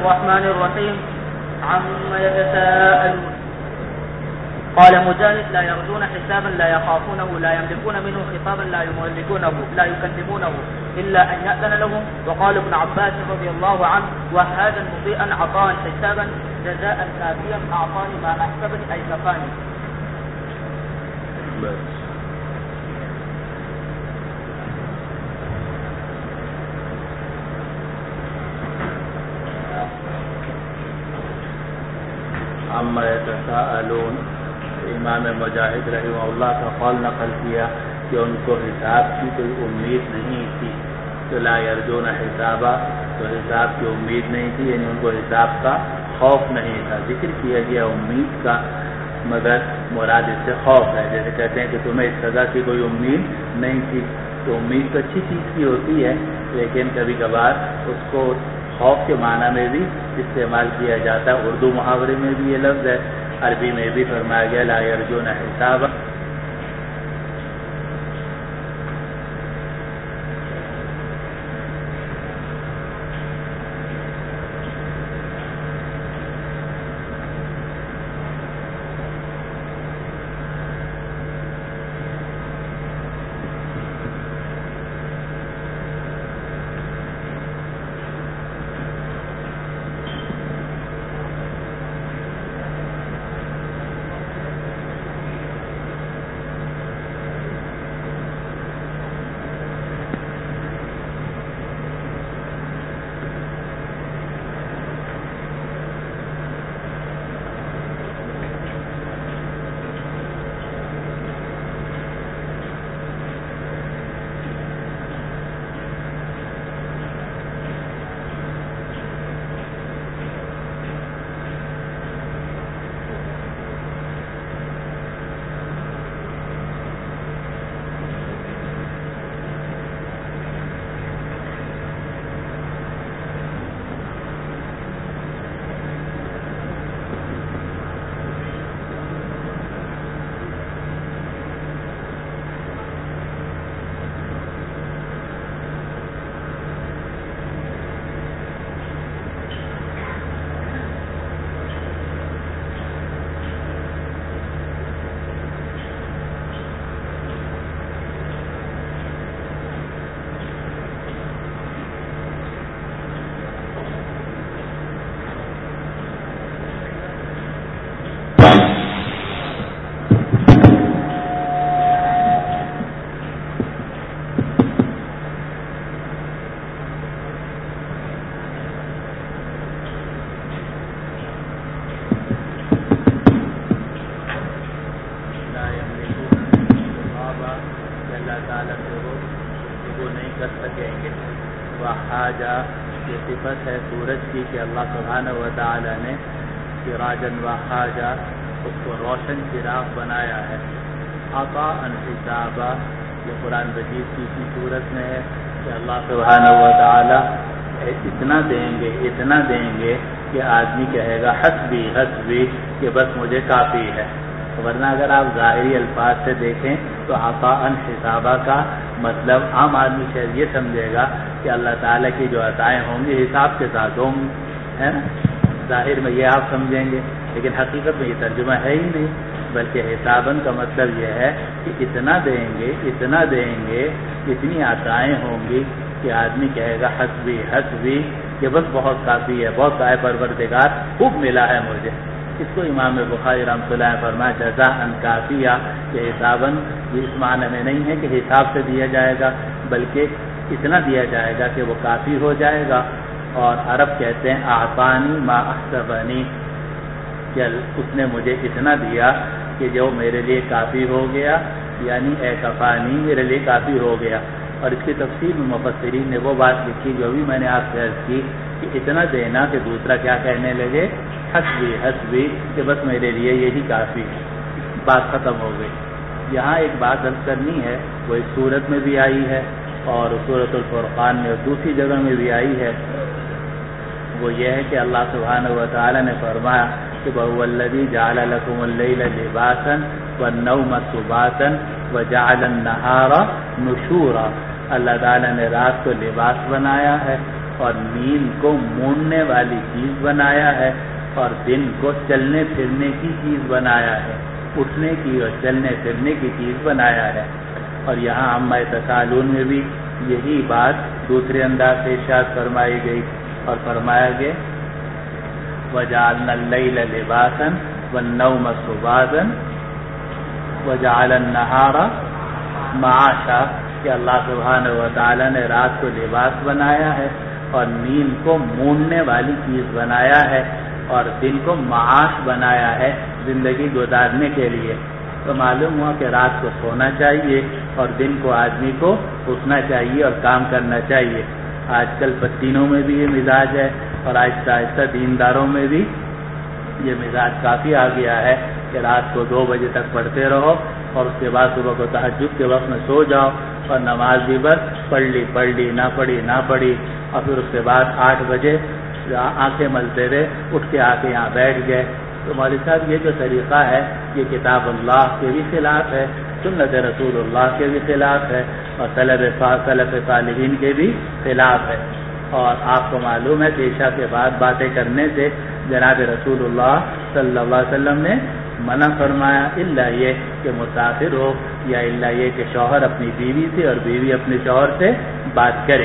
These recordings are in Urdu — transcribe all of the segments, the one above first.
الرحمن الرحيم عما يتساءلون. قال مجاهد لا يرجون حسابا لا يخافونه لا يملكون منه خطابا لا يكلمونه إلا أن يأذن لهم. وقال ابن عباس رضي الله عنه وهذا مضيئا عطاء حسابا جزاء كافيا أعطاني ما أحسبني أي كفاني. عما يتساءلون. امام مجاہد رحمہ اللہ کا قول نقل کیا کہ ان کو حساب کی کوئی امید نہیں تھی، تو لا یرجون حسابا، تو حساب کی امید نہیں تھی، یعنی ان کو حساب کا خوف نہیں تھا. ذکر کیا گیا امید کا، مگر مراد اس سے خوف ہے. جیسے کہتے ہیں کہ تمہیں اس سزا کی کوئی امید نہیں تھی، تو امید تو اچھی چیز کی ہوتی ہے، لیکن کبھی کبھار اس کو خوف کے معنی میں بھی استعمال کیا جاتا ہے. اردو محاورے میں بھی یہ لفظ ہے، عربی میں بھی فرمایا گیا لا یرجون حسابا. یہ صفت ہے سورج کی کہ اللہ سبحانہ و تعالی نے سراجا وحاجا اس کو روشن چراغ بنایا ہے. عطاء حسابا، یہ قرآن مجید کی اسی صورت میں ہے کہ اللہ سبحانہ و تعالی اتنا دیں گے کہ آدمی کہے گا حسبی کہ بس مجھے کافی ہے. ورنہ اگر آپ ظاہری الفاظ سے دیکھیں تو عطاء حسابا کا مطلب عام آدمی شاید یہ سمجھے گا کہ اللہ تعالیٰ کی جو عطائیں ہوں گی حساب کے ساتھ ہوں گی، ہے نا. ظاہر میں یہ آپ سمجھیں گے، لیکن حقیقت میں یہ ترجمہ ہے ہی نہیں، بلکہ حساباً کا مطلب یہ ہے کہ اتنا دیں گے اتنی عطائیں ہوں گی کہ آدمی کہے گا حسبی کہ بس بہت کافی ہے، بہت ہے پروردگار، خوب ملا ہے مجھے. اس کو امام بخاری رحمۃ اللہ نے فرمایا جزاء کافیہ، کہ حساباً یہ اس معنی میں نہیں ہے کہ حساب سے دیا جائے گا، بلکہ اتنا دیا جائے گا کہ وہ کافی ہو جائے گا. اور عرب کہتے ہیں اعطانی ما احسبنی، کہ اس نے مجھے اتنا دیا کہ جو میرے لیے کافی ہو گیا، یعنی اے کفانی میرے لیے کافی ہو گیا. اور اس کی تفسیر میں مفسرین نے وہ بات لکھی جو بھی میں نے آپ سے عرض کی کہ اتنا دینا کہ دوسرا کیا کہنے لگے حسبی کہ بس میرے لیے یہی کافی ہے، بات ختم ہو گئی. یہاں ایک بات عرض کرنی ہے، وہ اس صورت میں بھی آئی ہے اور سورۃ الفرقان میں اور دوسری جگہ میں بھی آئی ہے. وہ یہ ہے کہ اللہ سبحانہ و تعالی نے فرمایا کہ وَهُوَ الَّذِي جَعَلَ لَكُمُ اللَّيْلَ لِبَاسًا وَالنَّوْمَ سُبَاتًا وَجَعَلَ النَّهَارَ نُشُورًا. اللہ تعالی نے رات کو لباس بنایا ہے اور نیند کو موننے والی چیز بنایا ہے اور دن کو چلنے پھرنے کی چیز بنایا ہے، اٹھنے کی اور چلنے پھرنے کی چیز بنایا ہے۔ اور یہاں عما یتساءلون میں بھی یہی بات دوسرے انداز سے ارشاد فرمائی گئی اور فرمایا گیا وَجَعَلْنَا اللَّيْلَ لِبَاسًا وَالنَّوْمَ سُبَاتًا وَجَعَلَ النَّهَارَ مَعَاشًا، کہ اللہ سبحانہ و تعالیٰ نے رات کو لباس بنایا ہے اور نیند کو موننے والی چیز بنایا ہے اور دن کو معاش بنایا ہے زندگی گزارنے کے لیے۔ تو معلوم ہوا کہ رات کو سونا چاہیے اور دن کو آدمی کو اٹھنا چاہیے اور کام کرنا چاہیے۔ آج کل پتینوں میں بھی یہ مزاج ہے اور آہستہ آہستہ دینداروں میں بھی یہ مزاج کافی آ گیا ہے کہ رات کو 2 بجے تک پڑھتے رہو اور اس کے بعد صبح کو تہجد کے وقت میں سو جاؤ اور نماز بھی بس پڑھ لی نہ پڑھی اور پھر اس کے بعد 8 بجے آنکھیں ملتے رہے، اٹھ کے آ کے یہاں بیٹھ گئے۔ تو مولوی صاحب یہ جو طریقہ ہے یہ کتاب اللہ کے بھی خلاف ہے، سنت رسول اللہ کے بھی خلاف ہے اور سلف صالحین کے بھی خلاف ہے۔ اور آپ کو معلوم ہے کہ عشاء کے بعد باتیں کرنے سے جناب رسول اللہ صلی اللہ علیہ وسلم نے منع فرمایا، الا یہ کہ مسافر ہو یا الا یہ کہ شوہر اپنی بیوی سے اور بیوی اپنے شوہر سے بات کرے۔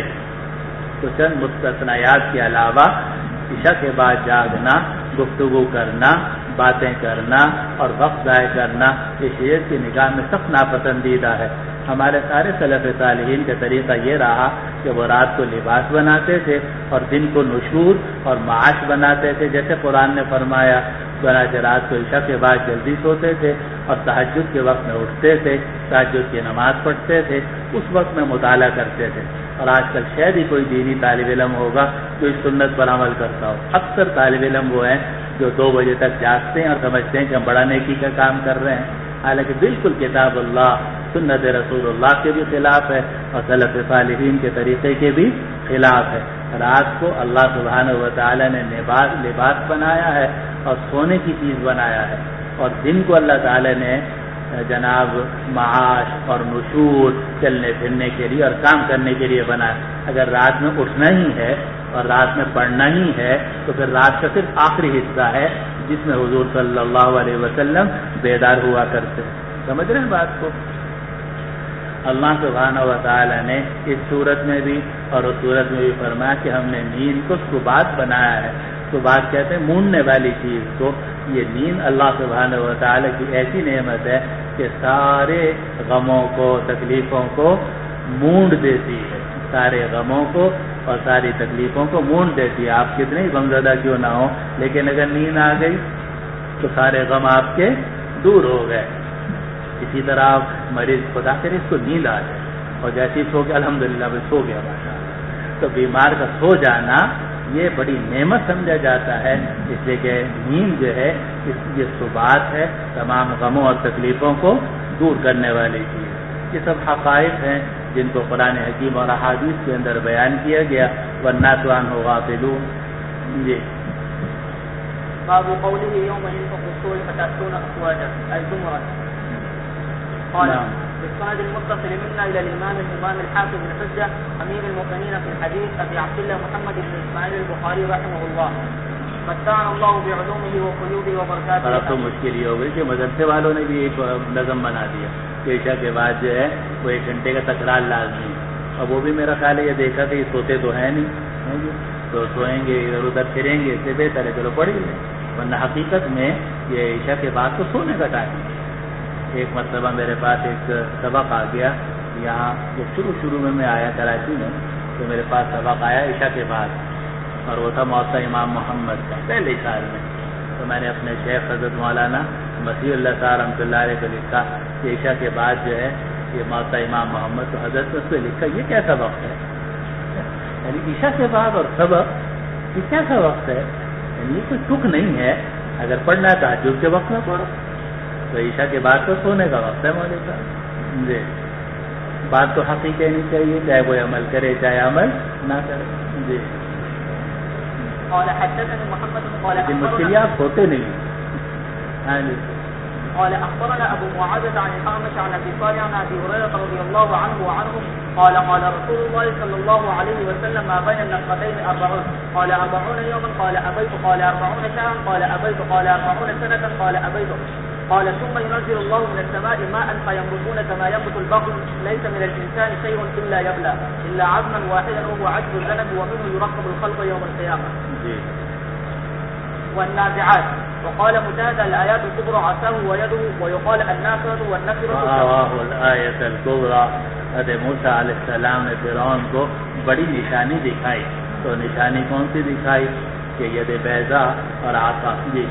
تو چند مستثنیات کے علاوہ عشاء کے بعد جاگنا، گفتگو کرنا، باتیں کرنا اور وقت ضائع کرنا یہ شریعت کی نگاہ میں سخت ناپسندیدہ ہے۔ ہمارے سارے سلف صالحین کا طریقہ یہ رہا کہ وہ رات کو لباس بناتے تھے اور دن کو نشور اور معاش بناتے تھے، جیسے قرآن نے فرمایا چنانچہ رات کو عشاء کے بعد جلدی سوتے تھے اور تہجد کے وقت میں اٹھتے تھے، تہجد کی نماز پڑھتے تھے، اس وقت میں مطالعہ کرتے تھے۔ اور آج کل شاید ہی کوئی دینی طالب علم ہوگا جو اس سنت پر عمل کرتا ہو۔ اکثر طالب علم وہ ہیں جو 2 بجے تک جاگتے ہیں اور سمجھتے ہیں کہ ہم بڑا نیکی کا کام کر رہے ہیں، حالانکہ بالکل کتاب اللہ سنت رسول اللہ کے بھی خلاف ہے اور سلف صالحین کے طریقے کے بھی خلاف ہے۔ رات کو اللہ سبحانہ و تعالی نے لباس بنایا ہے اور سونے کی چیز بنایا ہے، اور دن کو اللہ تعالی نے جناب معاش اور نشور، چلنے پھرنے کے لیے اور کام کرنے کے لیے بنایا۔ اگر رات میں اٹھنا ہی ہے اور رات میں پڑھنا ہی ہے تو پھر رات کا صرف آخری حصہ ہے جس میں حضور صلی اللہ علیہ وسلم بیدار ہوا کرتے۔ سمجھ رہے ہیں بات کو؟ اللہ سبحانہ و تعالی نے اس صورت میں بھی اور اس صورت میں بھی فرمایا کہ ہم نے نیند کو سبات بنایا ہے۔ سبات کہتے ہیں موننے والی چیز کو۔ یہ نیند اللہ سبحانہ و تعالی کی ایسی نعمت ہے کہ سارے غموں کو، تکلیفوں کو مونڈ دیتی ہے، سارے غموں کو اور ساری تکلیفوں کو مونڈ دیتی ہے۔ آپ کتنے ہی غمزدہ کیوں نہ ہو، لیکن اگر نیند آ گئی تو سارے غم آپ کے دور ہو گئے۔ اسی طرح آپ مریض خدا کرے اس کو نیند آ جائے اور جیسے ہی سو گیا الحمدللہ میں سو گیا ماشاء اللہ، تو بیمار کا سو جانا یہ بڑی نعمت سمجھا جاتا ہے، اس لیے کہ نیند جو ہے یہ ثبات ہے، تمام غموں اور تکلیفوں کو دور کرنے والی چیز۔ یہ سب حقائق ہیں جن کو قرآن حکیم اور احادیث کے اندر بیان کیا گیا، وَالنَّاسُ عَنْهُ غَافِلُونَ۔ جی باب قوله يوم ينفخ الصور فتأتون أفواجا أي زمرا. قال بالسند المتصل منا إلى الإمام الحافظ بن حجة أمير المؤمنين في الحديث أبي عبد الله محمد بن إسماعيل البخاري رحمه الله متعنا الله بعلومه وقلوبه وبركاته۔ اور اب تو مشکل یہ ہو گئی کہ مدرسے والوں نے بھی ایک نظم بنا دیا کہ عشاء کے بعد جو ہے وہ 1 گھنٹے کا تکرار لازمی ہے، اور وہ بھی میرا خیال ہے یہ دیکھا کہ یہ سوتے تو ہیں نہیں، تو سوئیں گے ادھر ادھر پھریں گے، اس سے بہتر ہے چلو پڑھ لیں، ورنہ حقیقت میں یہ عشاء کے بعد تو سونے کا ٹائم ہے۔ ایک مرتبہ میرے پاس ایک سبق آ گیا یہاں، جب شروع میں آیا کراچی میں، تو میرے پاس سبق آیا عشاء کے بعد، اور وہ تھا موطا امام محمد کا پہلے سال میں۔ تو میں نے اپنے شیخ حضرت مولانا مسیح اللہ صاحب رحمۃ اللہ علیہ کو لکھا کہ عشاء کے بعد جو ہے یہ موطا امام محمد، تو حضرت نے اس پہ لکھا یہ کیسا وقت ہے، یعنی عشاء کے بعد اور سبق یہ کیسا وقت ہے، یعنی یہ کوئی ٹک نہیں ہے، اگر پڑھنا ہے تہجد کے وقت میں پڑھو، تو عشاء کے بعد تو سونے کا وقت ہے مولوی صاحب۔ جی بات تو حق ہی کہنی چاہیے، چاہے وہ عمل کرے چاہے عمل نہ کرے۔ جی قال حدثنا محمد قال لیکن مشکلیات ہوتے نہیں۔ ہاں جی قال أخبرنا أبو معاذة عن الأعمش عن أبي صالح عن أبي هريرة رضي الله عنه وعنهم قال قال رسول الله صلى الله عليه وسلم ما بين النفختين 40 قال 40 يوما قال أبيت قال 40 شهرا قال أبيت قال 40 سنة قال أبيت قال ثم ينزل الله من السماء ماء فينبتون كما ينبت البقل ليس من الإنسان شيء إلا يبلى إلا عظما واحدا وهو عجز الذنب ومنه يركب الخلق يوم القيامة. والنازعات. وقال مجاهد الآيات الكبرى عصاه ويده ويقال الناصرة والنكرة. الآية الكبرى حضرت موسیٰ علیہ السلام نے فرعون کو بڑی نشانی دکھائی. تو نشانی کون سی دکھائی؟ کہ ید بیضاء اور عصا. جی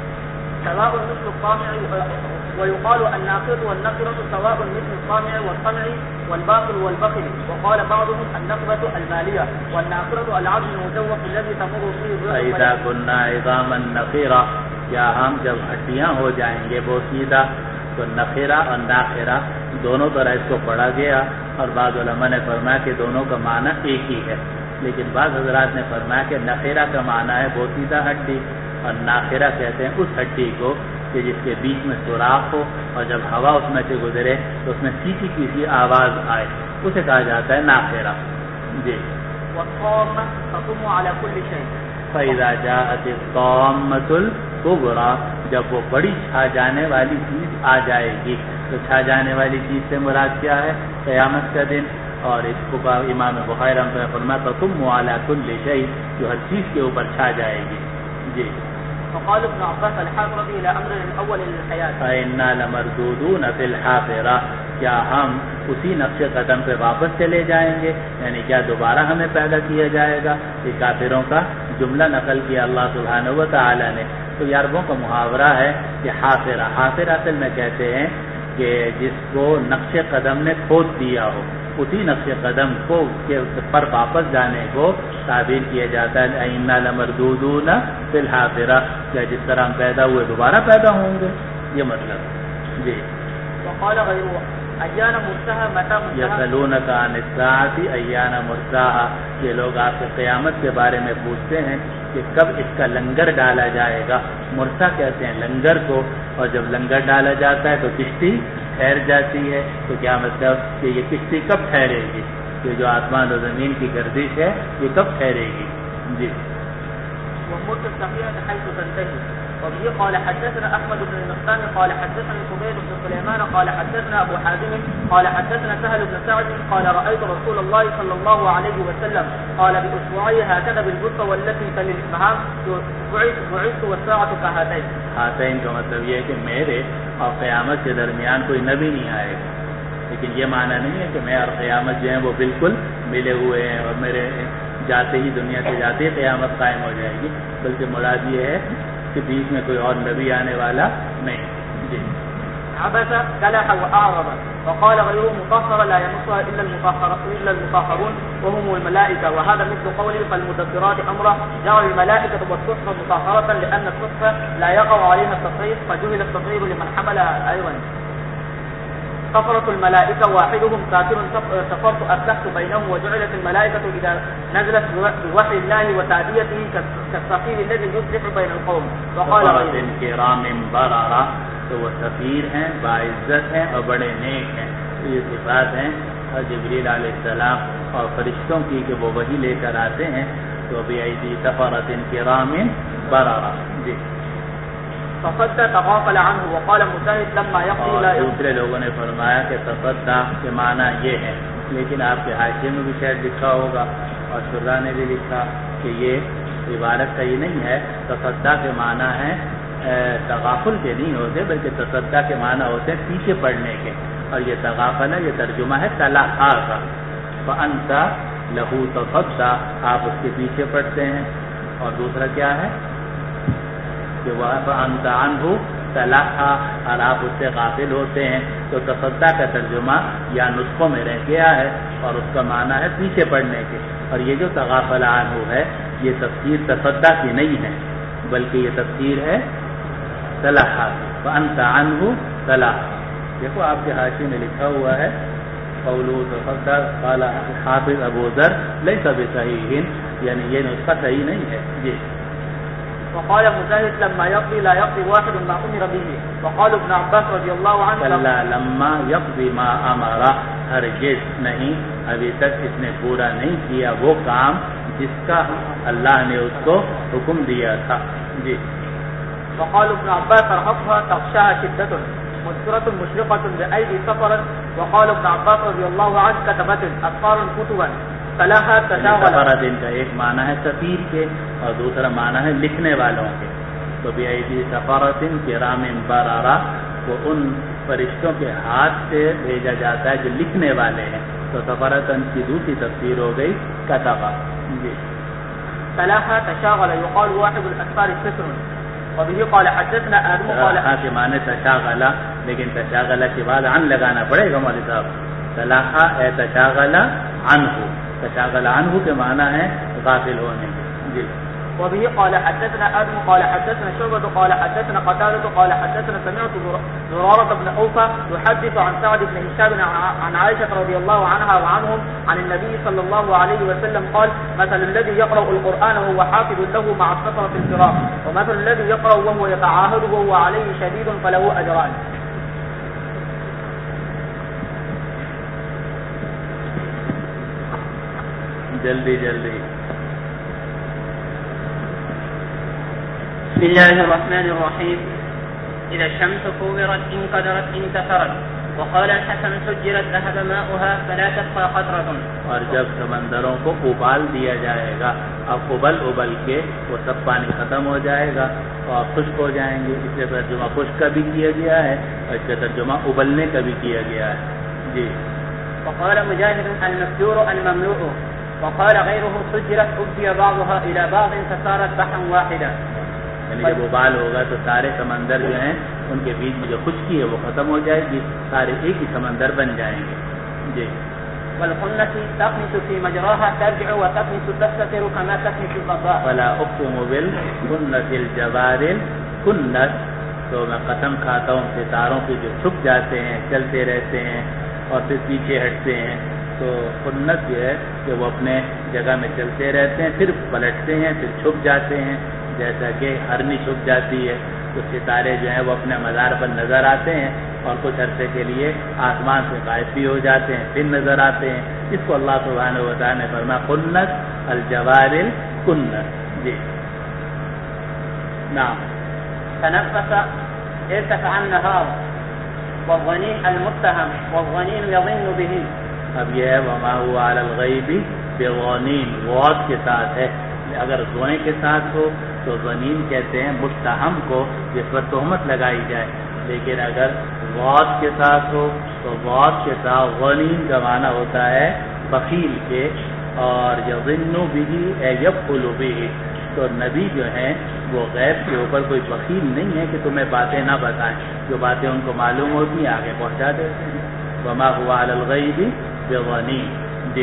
سواء مثل الطامع ويقال الناقض والنقرة سواء مثل الطامع والطمع والباطل والبخل. وقال بعضهم النقبة المالية والناقرة العظم المجوف الذي تمر فيه الريح. فإذا كنا عظاما نخرة، کیا ہم جب ہڈیاں ہو جائیں گے بوسیدہ. تو نخرہ اور ناخرہ دونوں طرح اس کو پڑھا گیا، اور بعض علماء نے فرمایا کہ دونوں کا معنی ایک ہی ہے. لیکن بعض حضرات نے فرمایا کہ نخرہ کا معنی ہے بوسیدہ ہڈی، اور ناخرہ کہتے ہیں اس ہڈی کو کہ جس کے بیچ میں سوراخ ہو اور جب ہوا اس میں سے گزرے تو اس میں سیٹی کی سی آواز آئے، اسے کہا جاتا ہے ناخرہ. جی والطامة تطم على كل شيء. فإذا جاءت الطامة الكبرى، جب وہ بڑی چھا جانے والی چیز آ جائے گی. تو چھا جانے والی چیز سے مراد کیا ہے؟ قیامت کا دن. اور اس کو امام بخاری رحمۃ اللہ فرماتا تطم على كل شيء، جو ہر چیز کے اوپر چھا جائے گی. جی وقال ابن عباس الحافرة إلى أمر الأول للحياة. فإنا لمردودون في الحافرة، کیا ہم اسی نقش قدم پہ واپس چلے جائیں گے؟ یعنی کیا دوبارہ ہمیں پیدا کیا جائے گا؟ یہ کافروں کا جملہ نقل کیا اللہ سبحانہ و تعالی نے. تو یہ عربوں کا محاورہ ہے کہ حافرہ، حافرہ اصل میں کہتے ہیں کہ جس کو نقش قدم نے کھود دیا ہو، اسی نقش قدم کو پر واپس جانے کو تعبیر کیا جاتا ہے اِنَّا لَمَرْدُودُونَ فِي الْحَافِرَةِ، کیا جس طرح ہم پیدا ہوئے دوبارہ پیدا ہوں گے، یہ مطلب. جی وقال غيره أيان مرساها متى مرساها. يسألونك عن الساعة أيان مرساها، یہ لوگ آپ سے قیامت کے بارے میں پوچھتے ہیں کہ کب اس کا لنگر ڈالا جائے گا. مرسا کہتے ہیں لنگر کو، اور جب لنگر ڈالا جاتا ہے تو کشتی ٹھہر جاتی ہے. تو کیا مطلب کہ یہ کشتی کب ٹھہرے گی؟ یہ جو آسمان و زمین کی گردش ہے یہ کب ٹھہرے گی؟ جی ومرت السفينة حيث تنتهي. وبه قال حدثنا أحمد بن المقدام قال حدثنا فضيل بن سليمان قال حدثنا أبو حازم قال حدثنا سهل بن سعد قال رأيت رسول الله صلى الله عليه وسلم قال بأسبوعي هكذا بالبسطة والتي تلي الإسمهام بعثت والساعة كهاتين. ہاتین کا مطلب یہ ہے کہ میرے اور قیامت کے درمیان کوئی نبی نہیں آئے گا. لیکن یہ معنی نہیں ہے کہ میں اور قیامت جو ہیں وہ بالکل ملے ہوئے ہیں اور میرے جاتے ہی دنیا سے جاتے ہی قیامت قائم ہو جائے گی، بلکہ مراد یہ ہے کہ بیچ میں کوئی اور نبی آنے والا نہیں. جی عبس كلح وأعرض. وقال غيره مطهر لا يمسها إلا المطهرون وهم الملائكة. وهذا مثل قوله فالمدبرات أمره جعل الملائكة والصحف مطهرة لأن الصحف لا يقع عليها التصريف فجهل التصريف لمن حملها أيضا. كفرت الملائكة واحدهم كافر سفرت أسلحت بينهم وجعلت الملائكة إذا نزلت بوحي الله وتعديته كالسفير الذي يصلح بين القوم. وقال كرام بررة، تو وہ سفیر ہیں، باعزت ہیں اور بڑے نیک ہیں. تو یہ صفات ہیں اور جبریل علیہ السلام اور فرشتوں کی کہ وہ وحی لے کر آتے ہیں. تو بأيدي سفرة كرام بررة. جی تصدى تغافل عنه. وقال مجاهد لما يقضي لا. دوسرے لوگوں نے فرمایا کہ تصدى کے معنی یہ ہے، لیکن آپ کے حاشیے میں بھی شاید لکھا ہوگا اور شرح نے بھی لکھا کہ یہ عبارت صحیح نہیں ہے. تصدى کے معنی ہے تغافل کے نہیں ہوتے، بلکہ تصدى کے معنی ہوتے ہیں پیچھے پڑنے کے. اور یہ تغافل ہے، یہ ترجمہ ہے تلاحا کا. فأنت له تصدى، آپ اس کے پیچھے پڑتے ہیں. اور دوسرا کیا ہے کہ وہ فأنت عنه تلاحا، اور آپ اس سے غافل ہوتے ہیں. تو تصدى کا ترجمہ یا نسخوں میں رہ گیا ہے اور اس کا معنی ہے پیچھے پڑنے کے. اور یہ جو تغافل عنہ ہے یہ تفسیر تصدى کی نہیں ہے، بلکہ یہ تفسیر ہے تلاحا. فأنت عنه تلاحا. دیکھو آپ کے حاشیے میں لکھا ہوا ہے قولو تصدى قال حافظ ابو ذر ليس بصحيح، یعنی یہ نسخہ صحیح نہیں ہے. جی وقال مجاهد لما يقضي لا يقضي واحد ما أمر به. وقال ابن عباس رضي الله عنه لما يقضي ما أمر، ہرگز نہیں ابھی تک اس نے پورا نہیں کیا وہ کام جس کا اللہ نے اس کو حکم دیا تھا. جی. وقال ابن عباس رهقها تغشاها شدة مسرة مشرقة بأيدي سفر. وقال ابن عباس رضي الله عنه كتبت أسفار كتبا فلها تشاغل. سفر کا ایک معنی ہے سفیر کے اور دوسرا معنی ہے لکھنے والوں کے. تو بأيدي سفرة كرام بررة وہ ان فرشتوں کے ہاتھ سے بھیجا جاتا ہے جو لکھنے والے ہیں. تو سفرتن کی دوسری تفسیر ہو گئی کتبہ. جی. فلها تشاغل يقال واحد الأسفار الستر. وبه قال حدثنا آدم قال کے معنی تشاغلہ لیکن تشاغلہ کے بعد عن لگانا پڑے گا مولوی صاحب. صلاحہ اے تشاغلہ عنہ. تشاغلہ عنہ کے معنی ہے غافل ہونے. جی. وبه قال حدثنا آدم قال حدثنا شعبة قال حدثنا قتادة قال حدثنا سمعت زرارة بن أوفى يحدث عن سعد بن هشام عن عائشة رضي الله عنها وعنهم عن النبي صلى الله عليه وسلم قال مثل الذي يقرأ القرآن وهو حافظ له مع السفرة الكرام ومثل الذي يقرأ وهو يتعاهد وهو عليه شديد فله أجران. جلدی جلدی. بسم الله الرحمن الرحيم. إذا الشمس كورت انقدرت انتصرت. وقال الحسن سجرت ذهب ماؤها فلا تبقى قطرة. اور جب سمندروں کو ابال دیا جائے گا اب ابل کے وہ سب پانی ختم ہو جائے گا اور خشک ہو جائیں گے. اس سے ترجمہ خشک کا بھی کیا گیا ہے اور اس سے ترجمہ ابلنے کا بھی کیا گیا ہے. جی. وقال مجاهد المسجور المملوء. وقال غيره سجرت أبدي بعضها إلى بعض فصارت بحرا واحدا. یعنی جب ابال ہوگا تو سارے سمندر جو ہیں ان کے بیچ میں جو خشکی ہے وہ ختم ہو جائے گی سارے ایک ہی سمندر بن جائیں گے. جی. والخنة تخنس في مجراها ترجع وتخنس تستتر كما تخنس الضباء. فلا أقسم بالخنة الجوار الخنس. تو میں قسم کھاتا ہوں ستاروں کے جو چھپ جاتے ہیں چلتے رہتے ہیں اور پھر پیچھے ہٹتے ہیں. تو خنت یہ ہے کہ وہ اپنے جگہ میں چلتے رہتے ہیں پھر پلٹتے ہیں پھر چھپ جاتے ہیں جیسا کہ ہرنی چھپ جاتی ہے. تو ستارے جو ہیں وہ اپنے مزار پر نظر آتے ہیں اور کچھ عرصے کے لیے آسمان سے غائب بھی ہو جاتے ہیں پھر نظر آتے ہیں. اس کو اللہ سبحانہ و تعالیٰ نے فرمایا خنت الجوار الکنت. جی. نعم. تنفس ارتفع النهار والظنين المتهم والظنين يظن به. اب یہ ہے وما هو على الغیب بظنین. غوث کے ساتھ ہے. اگر غویں کے ساتھ ہو تو ظنین کہتے ہیں متہم کو جس پر تہمت لگائی جائے. لیکن اگر غوث کے ساتھ ہو تو غوث کے ساتھ غنین کا معنی ہوتا ہے بخیل کے. اور یظن به اے یبخل به. تو نبی جو ہیں وہ غیب کے اوپر کوئی بخیل نہیں ہے کہ تمہیں باتیں نہ بتائیں. جو باتیں ان کو معلوم ہوتی ہیں آگے پہنچا دیتے ہیں. وما هو على الغیب بظنین. جی.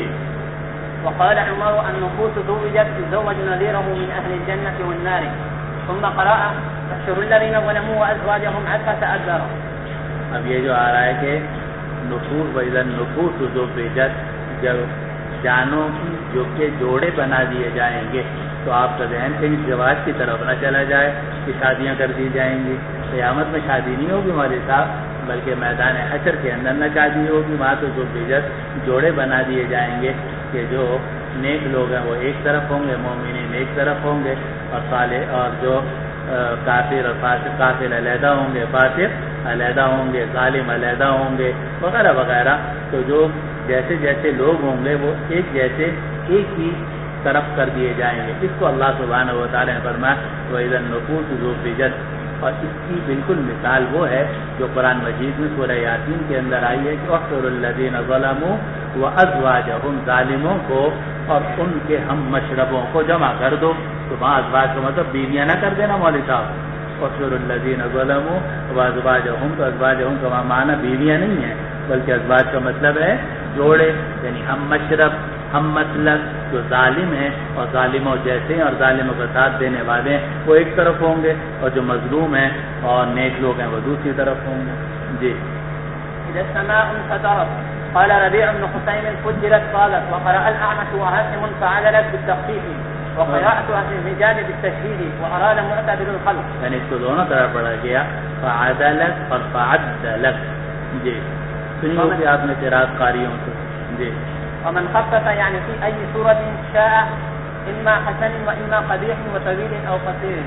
وقال عمر النفوس زوجت تزوج نذيره من أهل الجنة والنار. ثم قرأ احشروا الذين ظلموا وأزواجهم حتى تأذروا. اب یہ جو آ رہا ہے کہ نفوس وإذا النفوس زوجت جب جانوں کی جو کہ جوڑے بنا دیے جائیں گے تو آپ کا ذہن کہیں زواج کی طرف نہ چلا جائے کہ شادیاں کر دی جائیں گی. قیامت میں شادی نہیں ہوگی ہمارے صاحب بلکہ میدان حشر کے اندر نہ شادی ہوگی. وہاں تو زوجت جوڑے بنا دیے جائیں گے کہ جو نیک لوگ ہیں وہ ایک طرف ہوں گے مومنین ایک طرف ہوں گے اور صالح اور جو کافر اور فاسق کافر علیحدہ ہوں گے فاسق علیحدہ ہوں گے ظالم علیحدہ ہوں گے وغیرہ وغیرہ. تو جو جیسے جیسے لوگ ہوں گے وہ ایک جیسے ایک ہی طرف کر دیے جائیں گے. اس کو اللہ سبحانہ و تعالیٰ نے فرمایا وَإِذَا النُّفُوسُ زُوِّجَتْ. اور اس کی بالکل مثال وہ ہے جو قرآن مجید میں سورہ یاسین کے اندر آئی ہے کہ احشروا الذین ظلموا وازواجہم. ظالموں کو اور ان کے ہم مشربوں کو جمع کر دو. تو وہاں ازواج کا مطلب بیویاں نہ کر دینا مولوی صاحب. احشروا الذین ظلموا وازواجہم. تو ازواجہم کا معنی بیویاں نہیں ہے بلکہ ازواج کا مطلب ہے جوڑے یعنی ہم مشرب ہم مسلک. جو ظالم ہیں اور ظالموں جیسے ہیں اور ظالموں کا ساتھ دینے والے ہیں وہ ایک طرف ہوں گے اور جو مظلوم ہیں اور نیک لوگ ہیں وہ دوسری طرف ہوں گے. جی. اذا السماء انفطرت قال ربيع بن حسين فجرت قالت وقرأ الأعمش وهاشم فعدلت بالتخفيف وقراءة أهل الحجاز بالتشديد وأراد معتدل الخلق. یعنی اس کو دونوں طرح پڑھا گیا فعدلت اور فعدلت. جی. سنی ہوگی آپ نے قراءت قاریوں سے. جی. ومن خفف يعني في أي صورة شاء إما حسن وإما قبيح وطويل أو قصير.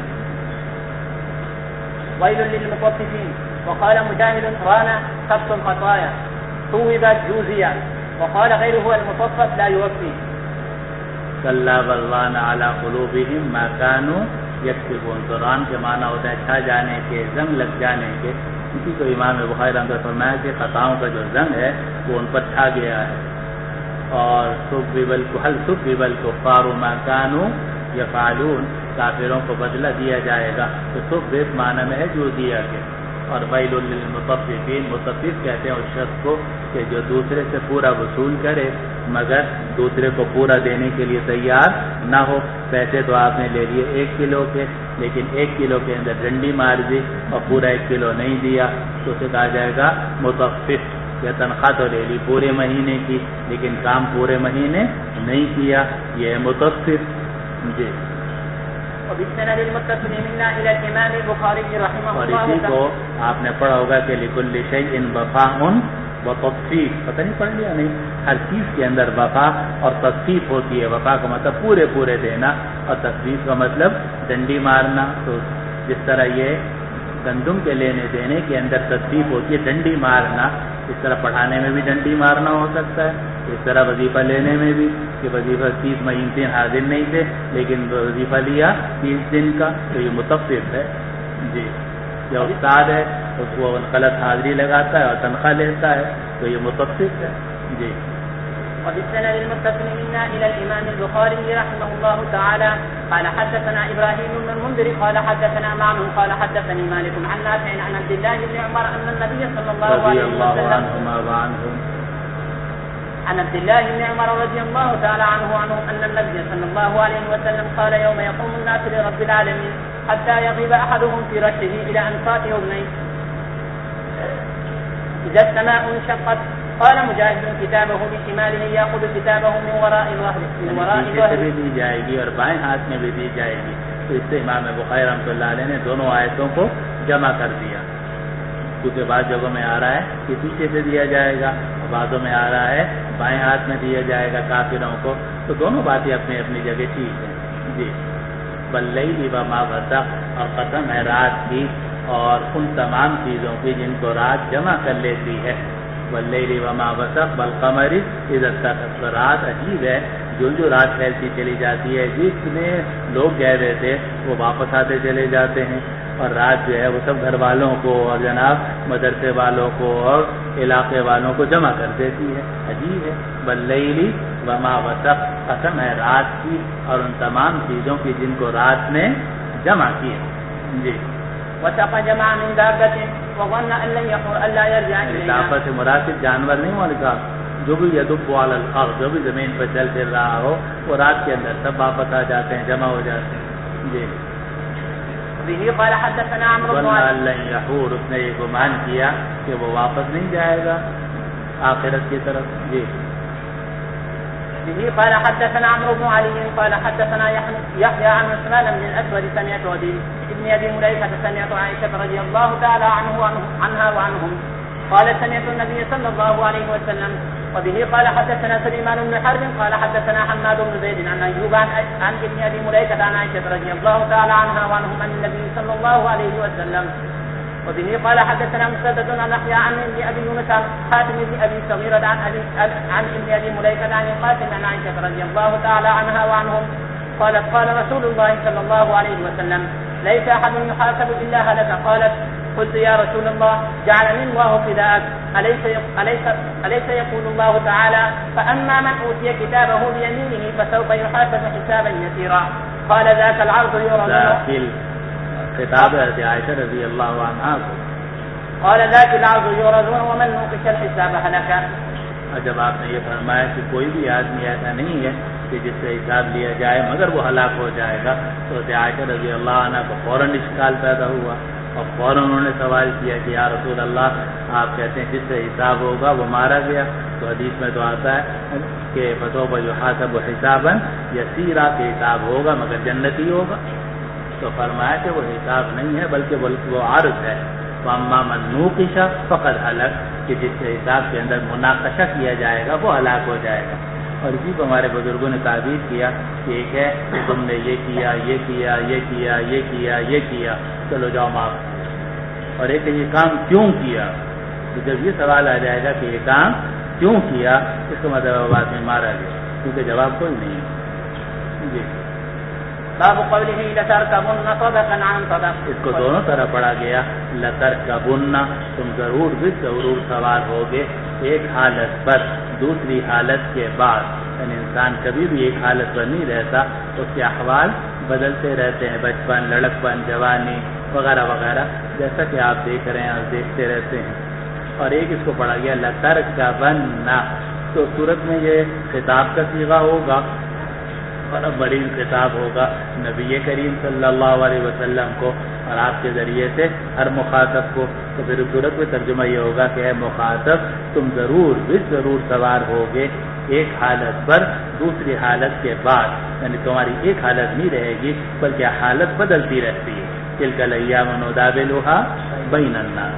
ويل للمطففين. وقال مجاهد رانا خفف الخطايا ثوبت جوزيا. وقال غيره المطفف لا يوفي. کلا بلوان علی قلوبہم ما کانوا یکسبون. قرآن کے معنی ہوتا ہے چھا جانے کے، زنگ لگ جانے کے. اسی کو امام بخاری رحمۃ اللہ فرمایا کہ خطاؤں کا جو زنگ ہے وہ ان پر چھا گیا ہے. اور هل ثوب الکفار ما کانوا یفعلون، کافروں کو بدلہ دیا جائے گا. تو ثوب اس معنی میں ہے جو دیا گیا. اور ویل للمطففین، مطفف کہتے ہیں اس شخص کو کہ جو دوسرے سے پورا وصول کرے مگر دوسرے کو پورا دینے کے لیے تیار نہ ہو. پیسے تو آپ نے لے لیے 1 کلو کے، لیکن 1 کلو کے اندر ڈنڈی مار دی اور پورا 1 کلو نہیں دیا تو اسے کہا جائے گا مطفف. یا تنخواہ تو لے لی پورے مہینے کی لیکن کام پورے مہینے نہیں کیا، یہ ہے مطفف. جی. وبالسند المتصل منا الى الامام البخاري رحمه اور الله اسی کو آپ نے پڑھا ہوگا کہ لکل شیء وفاء و تطفیف. پتہ نہیں پڑھ لیا نہیں؟ ہر چیز کے اندر وفا اور تطفیف ہوتی ہے. وفا کا مطلب پورے دینا اور تطفیف کا مطلب ڈنڈی مارنا. تو جس طرح یہ گندم کے لینے دینے کے اندر تطفیف ہوتی ہے ڈنڈی مارنا، اس طرح پڑھانے میں بھی ڈنڈی مارنا ہو سکتا ہے. اس طرح وظیفہ لینے میں بھی کہ وظیفہ 30 مہینے حاضر نہیں تھے لیکن وظیفہ لیا 30 دن کا تو یہ متفق ہے. جی. یا استاد ہے اس کو غلط حاضری لگاتا ہے اور تنخواہ لیتا ہے تو یہ متفق ہے. جی. وبالسند المتصل منا الى الامام البخاري رحمه الله تعالى قال حدثنا ابراهيم بن المنذر قال حدثنا معمر قال حدثني مالك عن نافع عن عبد الله بن عمر ان النبي صلى الله عليه وسلم عن عبد الله بن عمر رضي الله تعالى عنه ان النبي صلى الله عليه وسلم قال يوم يقوم الناس لرب العالمين حتى يغيب احدهم في رشه الى انفاق اذنيه اذا السماء انشقت. قال مجاهد کتابه بشماله ياخذ کتابه من وراء ظهره بھی دی جائے گی اور بائیں ہاتھ میں بھی دی جائے گی. تو اس سے امام بخاری رحمۃ اللہ علیہ نے دونوں آیتوں کو جمع کر دیا، کیونکہ بعض جگہوں میں آ رہا ہے کہ پیچھے سے دیا جائے گا اور بعضوں میں آ رہا ہے بائیں ہاتھ میں دیا جائے گا کافروں کو. تو دونوں باتیں اپنی اپنی جگہ ٹھیک ہیں. جی. واللیل وما وسق، اور قسم ہے رات کی اور ان تمام چیزوں کی جن کو رات جمع کر لیتی ہے. واللیل وما وسق والقمر اذا اتسق. رات عجیب ہے، جو رات پھیلتی چلی جاتی ہے. جس میں لوگ گئے ہوئے تھے وہ واپس آتے چلے جاتے ہیں اور رات جو ہے وہ سب گھر والوں کو اور جناب مدرسے والوں کو اور علاقے والوں کو جمع کر دیتی ہے. عجیب ہے. واللیل وما وسق، قسم ہے رات کی اور ان تمام چیزوں کی جن کو رات نے جمع کیا. جی. وسق جمع من دابة وظن ان لن يقر الا يرجع اليها. دابة سے مراد جانور نہیں ہوگا، جو بھی یدب علی الارض، جو بھی زمین پر چل پھر رہا ہو وہ رات کے اندر سب واپس آ جاتے ہیں، جمع ہو جاتے ہیں. جی. به قال حدثنا عمرو بن یحور، اس نے یہ گمان کیا کہ وہ واپس نہیں جائے گا آخرت کی طرف. جی. به قال حدثنا عمرو بن علي قال حدثنا يحيى عن عثمان بن الاسود سمعت ابن ابي مليكه سمعت عائشه رضي الله تعالى عنها وعنهم قال سمعت النبي صلى الله عليه وسلم. وبه قال حدثنا سليمان بن حرب قال حدثنا حماد بن زيد عن ايوب عن ابن ابي مليكه عن عائشه رضي الله تعالى عنها وعنهم عن النبي صلى الله عليه وسلم. وبه قال حدثنا مسدد عن يحيى عن ابن ابي يونس عن حاتم بن ابي صغيرة عن ابن ابي مليكة عن القاسم عن عائشة رضي الله تعالى عنها وعنهم قالت قال رسول الله صلى الله عليه وسلم ليس احد يحاسب الا هلك. قالت قلت يا رسول الله جعلني الله فداءك أليس يقول الله تعالى فأما من أوتي كتابه بيمينه فسوف يحاسب حسابا يسيرا. قال ذاك العرض يرضون. خطاب ہے عائشہ رضی اللہ عنہا کو. قال ذاك العرض يرضون ومن نوقش الحساب هلك. جب آپ نے یہ فرمایا کہ کوئی بھی آدمی ایسا نہیں ہے کہ جس سے حساب لیا جائے مگر وہ ہلاک ہو جائے گا، تو عائشہ رضی اللہ عنہا کو فوراً اشکال پیدا ہوا اور فوراً انہوں نے سوال کیا کہ یا رسول اللہ، آپ کہتے ہیں جس سے حساب ہوگا وہ مارا گیا، تو حدیث میں تو آتا ہے کہ فسوف یحاسب حسابا یسیرا، کہ حساب ہوگا مگر جنتی ہوگا. تو فرمایا کہ وہ حساب نہیں ہے بلکہ وہ عرض ہے. فاما من نوقش فقد ہلک، کہ جس سے حساب کے اندر مناقشہ کیا جائے گا وہ ہلاک ہو جائے گا. اور اسی کو ہمارے بزرگوں نے تعبیر کیا کہ ایک ہے کہ تم نے یہ کیا یہ کیا یہ کیا یہ کیا یہ کیا چلو جاؤ معاف، اور ایک ہے یہ کام کیوں کیا. تو جب یہ سوال آ جائے گا کہ یہ کام کیوں کیا، اس کا مطلب بعد میں مارا گیا، کیونکہ جواب کوئی نہیں ہے. جی باب قوله لتركبن طبقا عن طبق، اس کو دونوں طرح پڑھا گیا. لترکبن، تم ضرور بھی ضرور سوار ہوگے، ایک حالت پر دوسری حالت کے بعد. یعنی انسان کبھی بھی ایک حالت پر نہیں رہتا، اس کے احوال بدلتے رہتے ہیں، بچپن، لڑکپن، جوانی وغیرہ وغیرہ، جیسا کہ آپ دیکھ رہے ہیں اور دیکھتے رہتے ہیں. اور ایک اس کو پڑھا گیا لترکبن، تو صورت میں یہ خطاب کا صیغہ ہوگا اور اب بڑی خطاب ہوگا نبی کریم صلی اللہ علیہ وسلم کو اور آپ کے ذریعے سے ہر مخاطب کو. تو پھر صورت میں ترجمہ یہ ہوگا کہ اے مخاطب، تم ضرور سوار ہوگے ایک حالت پر دوسری حالت کے بعد. یعنی تمہاری ایک حالت نہیں رہے گی بلکہ حالت بدلتی رہتی ہے. تلک الایام نداولها بین الناس.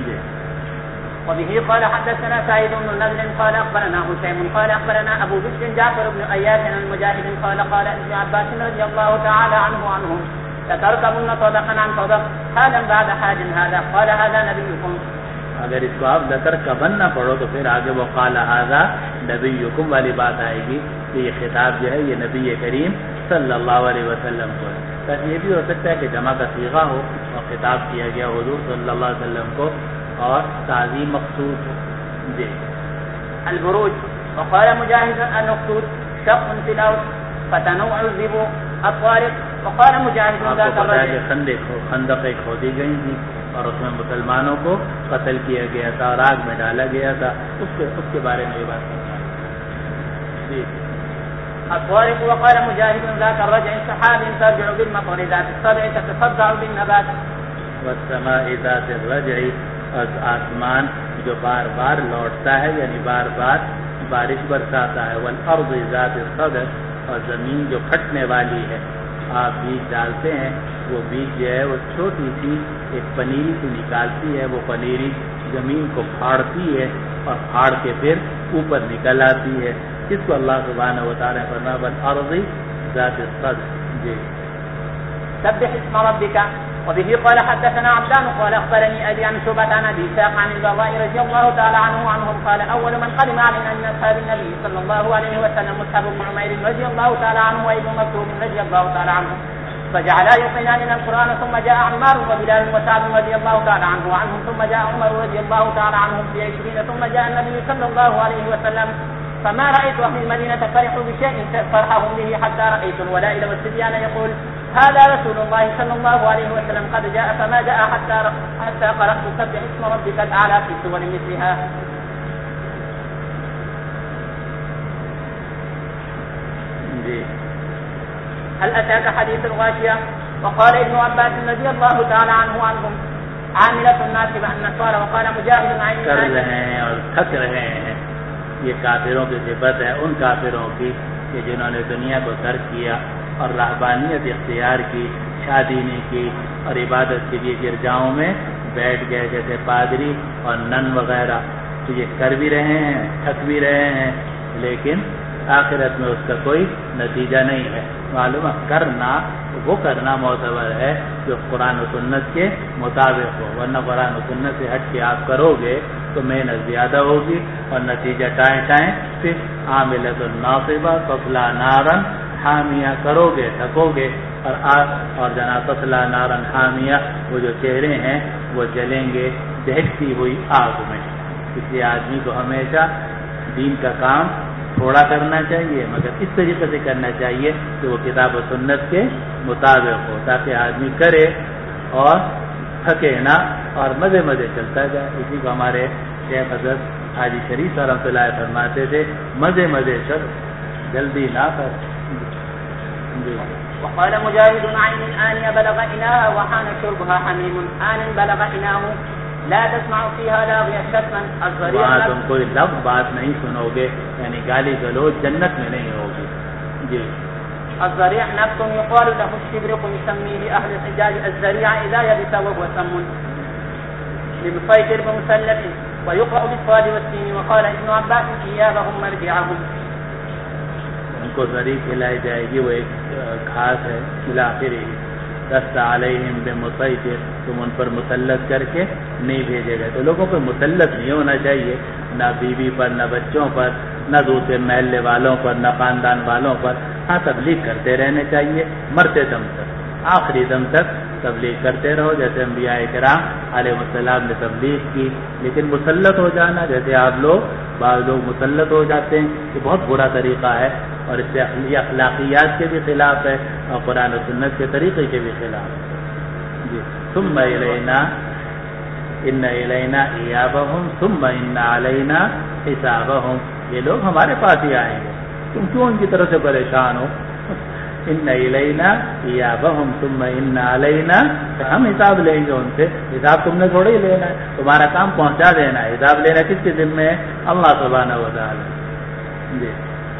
وبه قال حدثنا سعيد بن نذر قال اخبرنا هشيم قال اخبرنا ابو بكر جعفر بن اياس المجاهد قال قال ابن عباس رضي الله تعالى عنهم لتركبن طبقا عن طبق حالا بعد حال هذا قال هذا نبيكم. اگر اس کو آپ لترکبن نہ پڑھو تو پھر آگے وہ قال هذا نبیکم والی بات آئے گی کہ یہ خطاب جو ہے یہ نبی کریم صلی اللہ علیہ وسلم کو ہے. بس یہ بھی ہو سکتا ہے کہ جمع کا صیغہ ہو اور خطاب کیا گیا حضور صلی اللہ علیہ وسلم کو اور تعظیم مقصود ہو. جی البروج. وقال مجاهد المقصود شق في الارض فتنوع الذئب الطارق. وقال مجاهد ذاك الرجل خندقیں کھودی گئی تھیں اور اس میں مسلمانوں کو قتل کیا گیا تھا اور آگ میں ڈالا گیا تھا، اس کے بارے میں یہ بات کرنا ہے. جی الطارق. وقال مجاهد ذاك الرجل سحاب ترجع بالمطر ذات الصدع تتصدع بالنبات. والسماء ذات الرجع، آسمان جو بار بار لوٹتا ہے یعنی بار بار بارش برساتا ہے. والارض ذات الصدع، اور زمین جو پھٹنے والی ہے. آپ بیج ڈالتے ہیں، وہ بیج جو ہے وہ چھوٹی سی ایک پنیری سے نکالتی ہے، وہ پنیری زمین کو پھاڑتی ہے اور پھاڑ کے پھر اوپر نکل آتی ہے. اس کو اللہ سبحانہ و تعالیٰ نے فرمایا والارض ذات الصدع. جی سبح اسم ربك. وبه قال حدثنا عبدان قال اخبرني ابي عن شعبة عن ابي اسحاق عن البراء رضي الله تعالى عنهم قال اول من قدم علينا من اصحاب النبي صلى الله عليه وسلم مصعب بن عمير رضي الله تعالى عنه وابن مسعود رضي الله تعالى عنه فجعلا يقرئان القرآن ثم جاء عمار وبلال وسعد رضي الله تعالى عنهم ثم جاء عمر رضي الله تعالى عنهم في 20 ثم جاء النبي صلى الله عليه وسلم فما رأيت أهل المدينة فرحوا بشيء فرحهم به حتى رأيت الولائل والصبيان يقول هذا رسول الله صلى الله عليه وسلم قد جاء فما جاء حتى قرأت سبح اسم ربك الأعلى في سور مثلها. هل أتاك حديث الغاشية. وقال ابن عباس رضي الله تعالى عنهم عاملة الناس بالنصارى. وقال مجاهد عين کر رہے ہیں اور تھک رہے ہیں. یہ کافروں کی صفت ہے ان کافروں کی کہ جنہوں نے دنیا کو ترک کیا اور رہبانیت اختیار کی، شادی نہیں کی اور عبادت کے لیے گرجاؤں میں بیٹھ گئے جیسے پادری اور نن وغیرہ. تو یہ کر بھی رہے ہیں، تھک بھی رہے ہیں، لیکن آخرت میں اس کا کوئی نتیجہ نہیں ہے. معلوم ہے وہ کرنا معتبر ہے جو قرآن و سنت کے مطابق ہو، ورنہ قرآن و سنت سے ہٹ کے آپ کرو گے تو محنت زیادہ ہوگی اور نتیجہ ٹائیں پھر عاملۃ ناصبہ تصلی نارا حامیہ کرو گے، تھکو گے اور جناب تصلی نارا حامیہ وہ جو چہرے ہیں وہ جلیں گے دہکتی ہوئی آگ میں. اس لیے آدمی کو ہمیشہ دین کا کام تھوڑا کرنا چاہیے مگر اس طریقے سے کرنا چاہیے کہ وہ کتاب و سنت کے مطابق ہو، تاکہ آدمی کرے اور تھکے نہ اور مزے چلتا جائے. اسی کو ہمارے شیخ حضرت حاجی شریف رحمۃ اللہ فرماتے تھے مزے چل جلدی نہ کر. وقال مجاهد عين الآن بلغ إناها وحان شربها حميم آن بلغ إناه لا تسمع فيها لاغية شتما. وہاں تم کوئی لفظ بات نہیں سنو گے، یعنی گالی گلوچ جنت میں نہیں ہوگی. جی الزريع نبت يقال له الشبرق يسميه أهل الحجاز الزريع إذا يبس وهو سم لمسيطر بمسلط ويقرأ بالصاد والسين. وقال ابن عباس إيابهم مرجعهم. کو زری کھلائی جائے گی، وہ ایک گھاس ہے، الاخری لست علیہم بمسیطر، تم ان پر مسلط کر کے نہیں بھیجے گئے۔ تو لوگوں پر مسلط نہیں ہونا چاہیے، نہ بیوی پر، نہ بچوں پر، نہ دوسرے محلے والوں پر، نہ خاندان والوں پر۔ ہاں تبلیغ کرتے رہنے چاہیے مرتے دم تک، آخری دم تک تبلیغ کرتے رہو، جیسے انبیاء کرام علیہ السلام نے تبلیغ کی۔ لیکن مسلط ہو جانا، جیسے آپ لوگ بعض لوگ مسلط ہو جاتے ہیں، یہ بہت برا طریقہ ہے، اور اس سے اخلاقیات کے بھی خلاف ہے اور قرآن و سنت کے طریقے کے بھی خلاف ہے۔ جی ثم الینا ان الینا ایابہم ثم ان علینا حسابہم، یہ لوگ ہمارے پاس ہی آئیں گے، تم کیوں ان کی طرف سے پریشان ہو؟ ان الینا ایابہم ثم ان علینا، ہم حساب لیں گے ان سے۔ حساب تم نے تھوڑا ہی لینا ہے، تمہارا کام پہنچا دینا ہے، حساب لینا کس کے ذمہ ہے؟ اللہ سبحانہ و تعالی۔ جی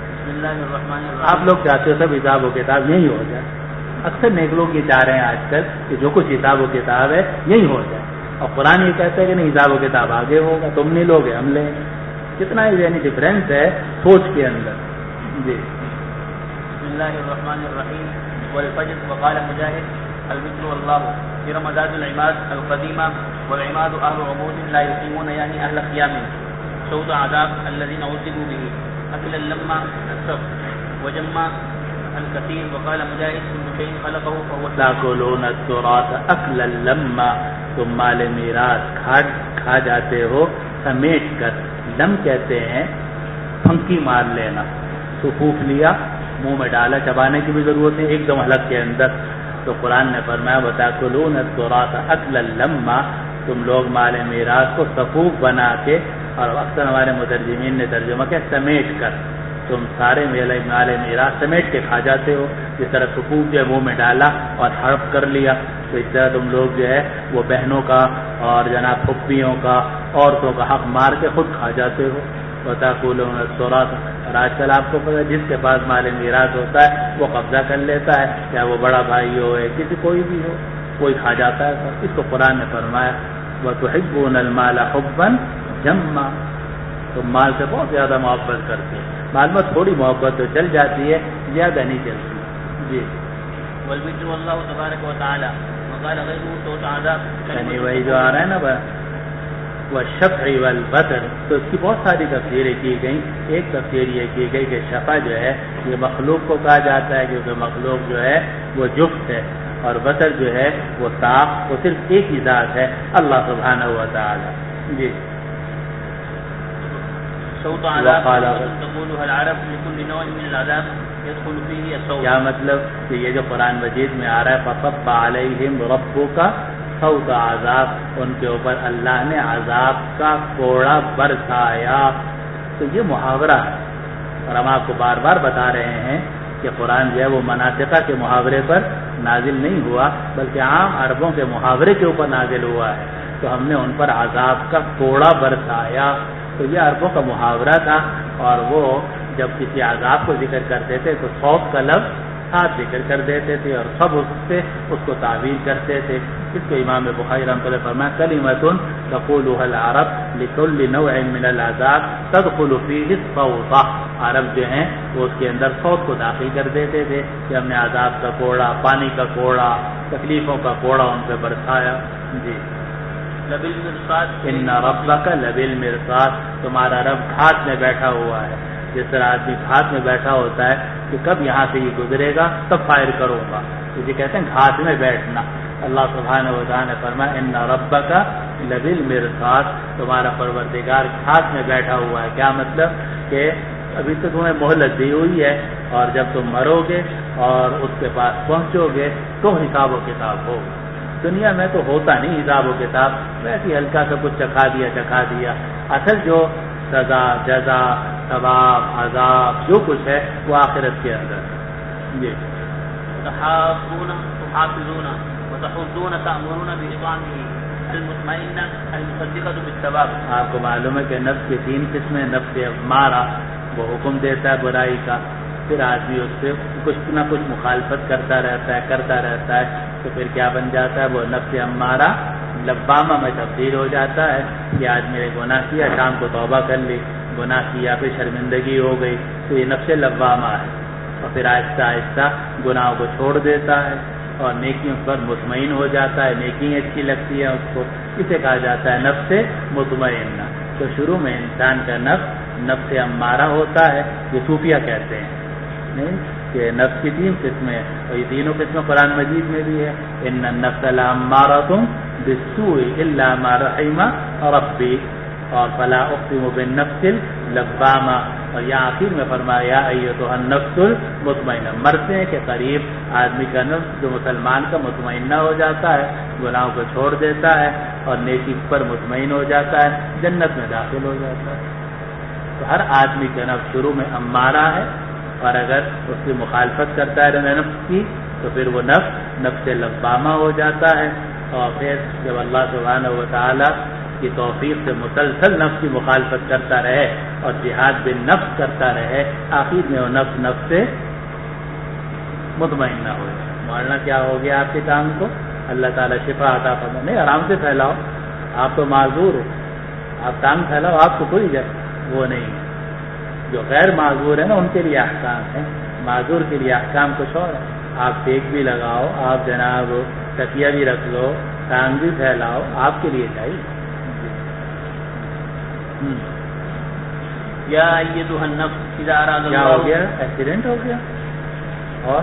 آپ لوگ چاہتے ہو سب حساب و کتاب یہی ہو جائے، اکثر نیک لوگ یہ چاہ رہے ہیں آج کل کہ جو کچھ حساب و کتاب ہے یہی ہو جائے، اور قرآن یہ کہتا ہے کہ نہیں، حساب و کتاب آگے ہوگا، تم نہیں لوگے ہم لیں گے۔ کتنا ہی یعنی ڈفرینس ہے سوچ کے اندر۔ جی بسم اللہ الرحمن الرحیم والفجر وقال مجاہد الوتر واللہ في رمضان العماد القديمة والعماد أهل عمود لا يقيمون يعني أهل قيام سود عذاب الذين عذبوا به أكل اللمة السب وجمع الكثير وقال مجاهد كل شيء خلقه فهو تاكلون التراث أكل اللمة، تم مال میراث کھا جاتے ہو سمیٹ کر۔ لم کہتے ہیں پھنکی مار لینا، صفوف لیا منہ میں ڈالا، چبانے کی بھی ضرورت ہے ایک دم حلق کے اندر۔ تو قرآن نے فرمایا وَتَأْكُلُونَ التُّرَاثَ أَكْلًا لَمًّا، تم لوگ مال میراث کو صفوف بنا کے، اور اکثر ہمارے مترجمین نے ترجمہ کیا سمیٹ کر، تم سارے مال میراث سمیٹ کے کھا جاتے ہو، جس طرح صفوف جو ہے منہ میں ڈالا اور ہڑپ کر لیا، تو اس طرح تم لوگ جو ہے وہ بہنوں کا اور جناب پھپھیوں کا، عورتوں کا حق مار کے خود کھا جاتے ہو۔ وَتَأْكُلُونَ التُّرَاثَ، اور آج کل آپ کو پتہ جس کے پاس مال میراث ہوتا ہے وہ قبضہ کر لیتا ہے، چاہے وہ بڑا بھائی ہو یا کسی کوئی بھی ہو، کوئی کھا جاتا ہے۔ اس کو قرآن نے فرمایا وَتُحِبُّونَ الْمَالَ حُبًّا جَمًّا، تم مال سے بہت زیادہ محبت کرتے ہیں، مال میں تھوڑی محبت تو چل جاتی ہے، زیادہ نہیں چلتی۔ جی والوتر واللہ تبارک و تعالی وقال غیره صوت عذاب، یعنی وہی جو آ رہا ہے نا والشفع والوتر، تو اس کی بہت ساری تفسیریں کی گئیں۔ ایک تفسیر یہ کی گئی کہ شفع جو ہے یہ مخلوق کو کہا جاتا ہے کیونکہ مخلوق جو ہے وہ جفت ہے، اور وتر جو ہے وہ طاق، وہ صرف ایک ہی ذات ہے اللہ سبحانہ و تعالی۔ جی صوت عذاب تقولها العرب لكل نوع من العذاب يدخل فيه الصوت، کیا مطلب کہ یہ جو قرآن مجید میں آ رہا ہے فصب علیہم ربک صوت عذاب، ان کے اوپر اللہ نے عذاب کا کوڑا برسایا، تو یہ محاورہ ہے، اور ہم آپ کو بار بار بتا رہے ہیں کہ قرآن جو ہے وہ مناطقہ کے محاورے پر نازل نہیں ہوا بلکہ عام عربوں کے محاورے کے اوپر نازل ہوا ہے، تو ہم نے ان پر عذاب کا کوڑا برسایا، تو یہ عربوں کا محاورہ تھا، اور وہ جب کسی عذاب کو ذکر کرتے تھے تو صوت کا لفظ ساتھ ذکر کر دیتے تھے اور سب اس سے اس کو تعبیر کرتے تھے۔ اس کو امام بخاری رحمۃ اللہ فرمایا کلمۃ تقولها العرب لكل نوع من العذاب تدخل فيه الصوت، عرب جو ہیں وہ اس کے اندر صوت کو داخل کر دیتے تھے کہ ہم نے عذاب کا کوڑا، پانی کا کوڑا، تکلیفوں کا کوڑا ان پہ برسایا۔ جی لبالمرصاد ان ربک لبالمرصاد، تمہارا رب گھاٹ میں بیٹھا ہوا ہے، جس طرح آدمی گھاٹ میں بیٹھا ہوتا ہے کہ کب یہاں سے یہ گزرے گا تب فائر کروں گا، اسے کہتے ہیں گھاٹ میں بیٹھنا۔ اللہ سبحانہ و تعالیٰ نے فرمایا ان ربک لبالمرصاد، تمہارا پروردگار گھاٹ میں بیٹھا ہوا ہے۔ کیا مطلب کہ ابھی تو تمہیں مہلت دی ہوئی ہے، اور جب تم مرو گے اور اس کے پاس پہنچو گے تو حساب و کتاب ہوگا۔ دنیا میں تو ہوتا نہیں حساب و کتاب، ویسے ہلکا سا کچھ چکھا دیا، اصل جو سزا، جزا، ثواب، عذاب جو کچھ ہے وہ آخرت کے اندر۔ جی تحافظون وتحضون تأمرون بإطعامه المطمئنة المصدقة بالثواب۔ آپ کو معلوم ہے کہ نفس کی 3 قسمیں، نفس امارہ وہ حکم دیتا ہے برائی کا، پھر آدمی اس سے کچھ نہ کچھ مخالفت کرتا رہتا ہے تو پھر کیا بن جاتا ہے وہ نفس امارہ لبامہ میں تبدیل ہو جاتا ہے کہ آج میرے گناہ کیا، شام کو توبہ کر لی، گناہ کیا پھر شرمندگی ہو گئی، تو یہ نفس لبامہ ہے۔ اور پھر آہستہ آہستہ گناہوں کو چھوڑ دیتا ہے اور نیکیوں پر مطمئن ہو جاتا ہے، نیکی اچھی لگتی ہے اس کو، اسے کہا جاتا ہے نفس مطمئنہ۔ تو شروع میں انسان کا نفس امارہ ہوتا ہے، یہ صوفیہ کہتے ہیں نہیں کہ نفس کی 3 قسمیں، اور یہ تینوں قسمیں قرآن مجید میں بھی ہے، ان النفس لامارۃ بالسوء الا ما رحم ربی، اور فلا اقسم بالنفس اللوامہ، اور یہاں آخر میں فرمایا یا ایتھا النفس المطمئنہ، مرنے کے قریب آدمی کا نفس جو مسلمان کا مطمئنہ ہو جاتا ہے، گناہوں کو چھوڑ دیتا ہے اور نیکی پر مطمئن ہو جاتا ہے، جنت میں داخل ہو جاتا ہے۔ تو ہر آدمی کا نفس شروع میں امارہ ہے، اور اگر اس کی مخالفت کرتا ہے نفس کی تو پھر وہ نفس لوامہ ہو جاتا ہے، اور پھر جب اللہ سبحانہ و تعالی کی توفیق سے مسلسل نفس کی مخالفت کرتا رہے اور جہاد بالنفس کرتا رہے، آخر میں وہ نفس سے مطمئنہ ہو جائے۔ مولانا کیا ہو گیا آپ کے کام کو؟ اللہ تعالیٰ شفا عطا فرمائے۔ نہیں، آرام سے پھیلاؤ، آپ تو معذور ہو، آپ ٹانگ پھیلاؤ، آپ کو کوئی جائے وہ نہیں۔ جو غیر معذور ہے نا ان کے لیے احکام ہے، معذور کے لیے احکام کچھ اور ہے۔ آپ ٹیک بھی لگاؤ، آپ جناب تکیہ بھی رکھ لو، ٹانگ بھی پھیلاؤ، آپ کے لیے چاہیے۔ یا ایتھا النفس اذا اراد کیا ہو گیا؟ ایکسیڈنٹ ہو گیا اور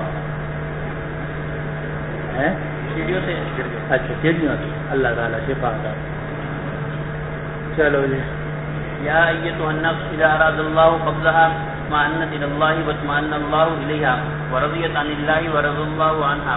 سیڑھیوں سے؟ اچھا سیڑھیوں سے، اللہ تعالیٰ شفا عطا۔ چلو جی۔ یا ایتھا النفس اذا اراد اللہ قبضها اطمأنت الى اللہ واطمأن اللہ الیہا ورضیت عن اللہ ورضی اللہ عنہا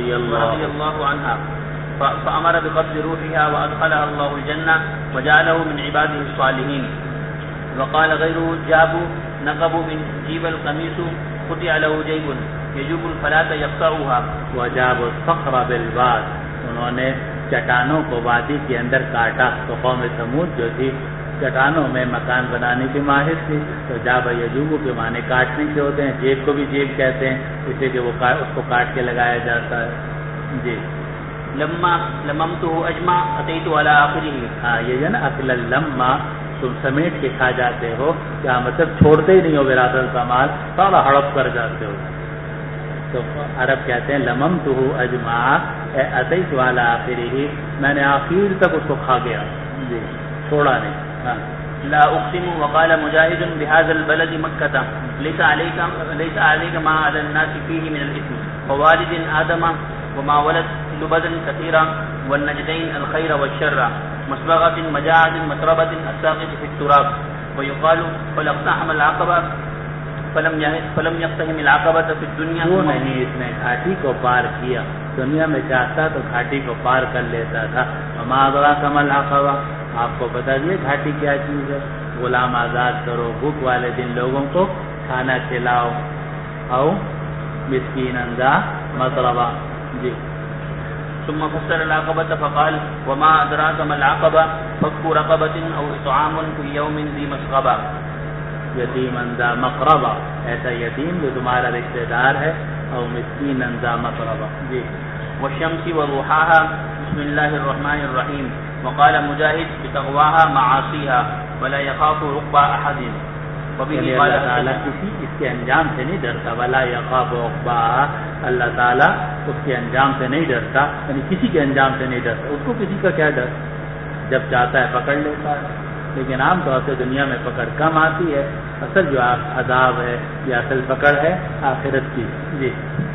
فأمر بقبض روحها وأدخلها الله الجنة وجعله من عباده الصالحين. وقال غيره جابوا نقبوا من جيب القميص قطع له جيب يجوب الفلاة يقطعها وجابوا الصخر بالباد، انہوں نے چٹانوں کو وادی کے اندر کاٹا۔ تو قوم ثمود جو تھی چٹانوں میں مکان بنانے کی ماہر تھی، تو جاب یجوب کے معنی کاٹنے کے ہوتے ہیں، جیب کو بھی جیب کہتے ہیں، اس لیے کہ وہ اس کو کاٹ کے لگایا جاتا ہے۔ جی لما لممته اجمع اتيت على اخره، ہاں یہ ہے نا اکل لما، تم سمیٹ کے کھا جاتے ہو، کیا مطلب چھوڑتے ہی نہیں ہو وراثت کا مال، سارا ہڑپ کر جاتے ہو۔ تو عرب کہتے ہیں لممته اجمع اتيت على اخره، میں نے آخر تک اس کو کھا گیا، جی چھوڑا نہیں۔ ہاں لا اقسم وقال مجاهد بهذا البلد مكة ليس عليك ما على الناس فيه من الاثم ووالد ادم وما ولد لبدا كثيرا والنجدين الخير والشر مسبغة مجاعة مطربة الساقط في التراب ويقال فلقتحم العقبة فلم يقتحم العقبة في الدنيا، وہ نہیں اس نے گھاٹی کو پار کیا، دنیا میں چاہتا تو گھاٹی کو پار کر لیتا تھا۔ وما أدراك ما العقبة، آپ کو بتا دیے گھاٹی کیا چیز ہے، غلام آزاد کرو، بھوک والے دن لوگوں کو کھانا کھلاؤ، او مسکین اندھا مطربہ۔ جی ثم فسر العقبة فقال وما أدراك ما العقبة فك رقبة أو إطعام في يوم ذي مسغبة، یتیم اندھا مقربہ، ایسا یتیم جو تمہارا رشتہ دار ہے، او مسکین اندھا مقربہ۔ جی والشمس وضحاها بسم الله الرحمن الرحيم. وقال مجاهد بتقواها معاصيها ولا يخاف عقبى أحد. یعنی اللہ تعالیٰ کسی اس کے انجام سے نہیں ڈرتا، ولا یخاف عقبیٰ، اللہ تعالیٰ اس کے انجام سے نہیں ڈرتا، یعنی کسی کے انجام سے نہیں ڈرتا، اس کو کسی کا کیا ڈر، جب چاہتا ہے پکڑ لیتا ہے، لیکن عام طور سے دنیا میں پکڑ کم آتی ہے، اصل جو عذاب ہے یا اصل پکڑ ہے آخرت کی۔ جی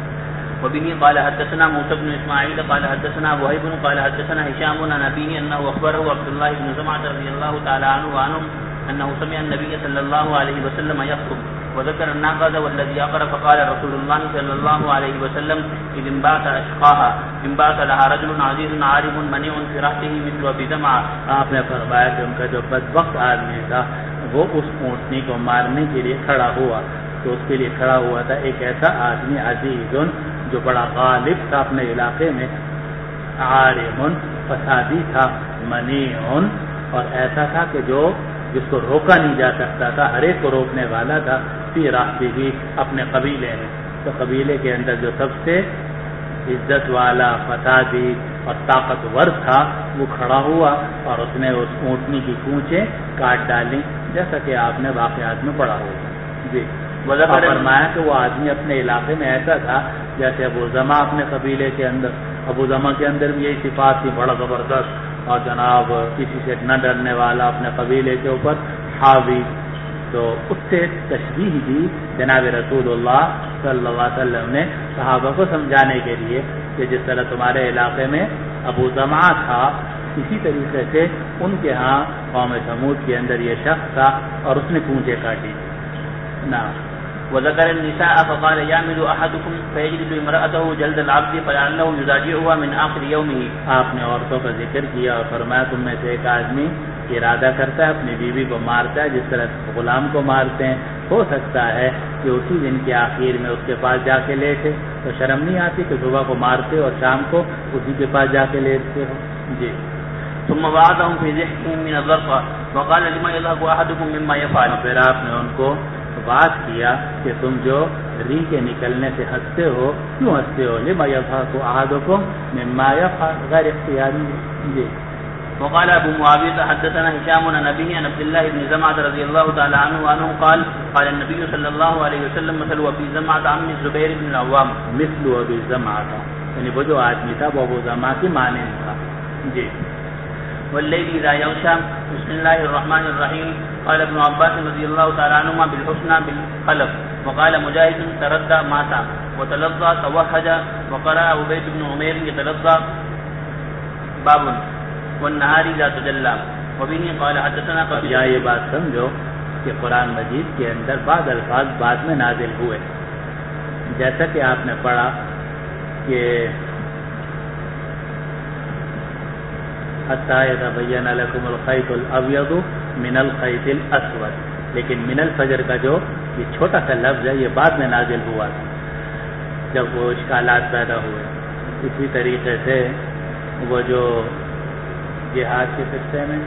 وبه قال حدثنا موسى بن اسماعيل قال حدثنا وهيب قال حدثنا هشام عن أبيه أنه أخبره عبد الله بن زمعة رضي الله تعالى عنه وعنهم أنه سمع النبي صلى الله عليه وسلم يخطب وذكر الناقة والذي أقر فقال رسول الله صلى الله عليه وسلم إذ انبعث أشقاها انبعث لها رجل عزيز عارف منيع في رأسه مثل أبي زمعة۔ آپ نے فرمایا کہ ان کا جو بدبخت آدمی تھا وہ اس اونٹنی کو مارنے کے لیے کھڑا ہوا، تو اس کے لیے کھڑا ہوا تھا ایک ایسا آدمی عزیز جو بڑا غالب تھا اپنے علاقے میں، عارم فسادی تھا، منیع اور ایسا تھا کہ جس کو روکا نہیں جا سکتا تھا، ہر ایک کو روکنے والا تھا، فی راستے ہی اپنے قبیلے میں۔ تو قبیلے کے اندر جو سب سے عزت والا فسادی اور طاقتور تھا وہ کھڑا ہوا اور اس نے اس اونٹنی کی کونچیں کاٹ ڈالی، جیسا کہ آپ نے واقعات میں پڑھا ہوگا۔ جی اور فرمایا کہ وہ آدمی اپنے علاقے میں ایسا تھا جیسے ابو زما اپنے قبیلے کے اندر، ابو زما کے اندر بھی یہی صفات تھی، بڑا زبردست اور جناب کسی سے نہ ڈرنے والا، اپنے قبیلے کے اوپر حاوی. تو اس سے تشبیہ دی جناب رسول اللہ صلی اللہ علیہ وسلم نے صحابہ کو سمجھانے کے لیے کہ جس طرح تمہارے علاقے میں ابو زما تھا، اسی طریقے سے ان کے ہاں قوم ثمود کے اندر یہ شخص تھا اور اس نے پونجے کاٹی. وذكر النساء فقال يعمل احدكم فيجلد امراته جلد العبد فلعله يضاجعها من اخر يومه. آپ نے عورتوں کا ذکر کیا اور فرمایا تم میں سے ایک آدمی ارادہ کرتا ہے اپنی بیوی کو مارتا ہے جس طرح غلام کو مارتے ہیں، ہو سکتا ہے کہ اسی دن کے آخر میں اس کے پاس جا کے لیٹے، تو شرم نہیں آتی کہ صبح کو مارتے اور شام کو اسی کے پاس جا کے لیٹتے ہو. جی. ثم وعدهم في ضحكهم من الظرف وقال لما يضحك احدكم مما يفعل. پھر آپ نے ان کو بات کیا کہ تم جو ری کے نکلنے سے ہنستے ہو، کیوں ہنستے ہو؟ لما يضحك احدكم مما يفعل، غیر اختیاری. جی. وقال ابو معاوية حدثنا هشام عن ابيه عن عبد الله بن زمعة رضي الله تعالى عنه قال قال النبي صلى الله عليه وسلم مثل ابي زمعة عم الزبير بن العوام. مثل ابي زمعة یعنی وہ جو آدمی تھا وہ ابو زمعہ کی مانند تھا. جی. والليل اذا يغشى بسم الله الرحمن الرحيم. قال ابن عباس رضي الله تعالى عنهما بالحسنى بالقلب. وقال مجاهد تردى مات وتلظى توهج. وقرأ عبيد بن عمير يتلظى باب والنهار اذا تجلى. وبه قال حدثنا قبيصة. یہ بات سمجھو کہ قرآن مجید کے اندر بعض الفاظ بعد میں نازل ہوئے، جیسا کہ آپ نے پڑھا کہ حتى يتبين لكم الخيط الابيض من الخيط الاسود، لیکن من الفجر کا جو یہ چھوٹا سا لفظ ہے یہ بعد میں نازل ہوا تھا جب وہ اشکالات پیدا ہوئے. اسی طریقے سے وہ جو جہاد کے سلسلے میں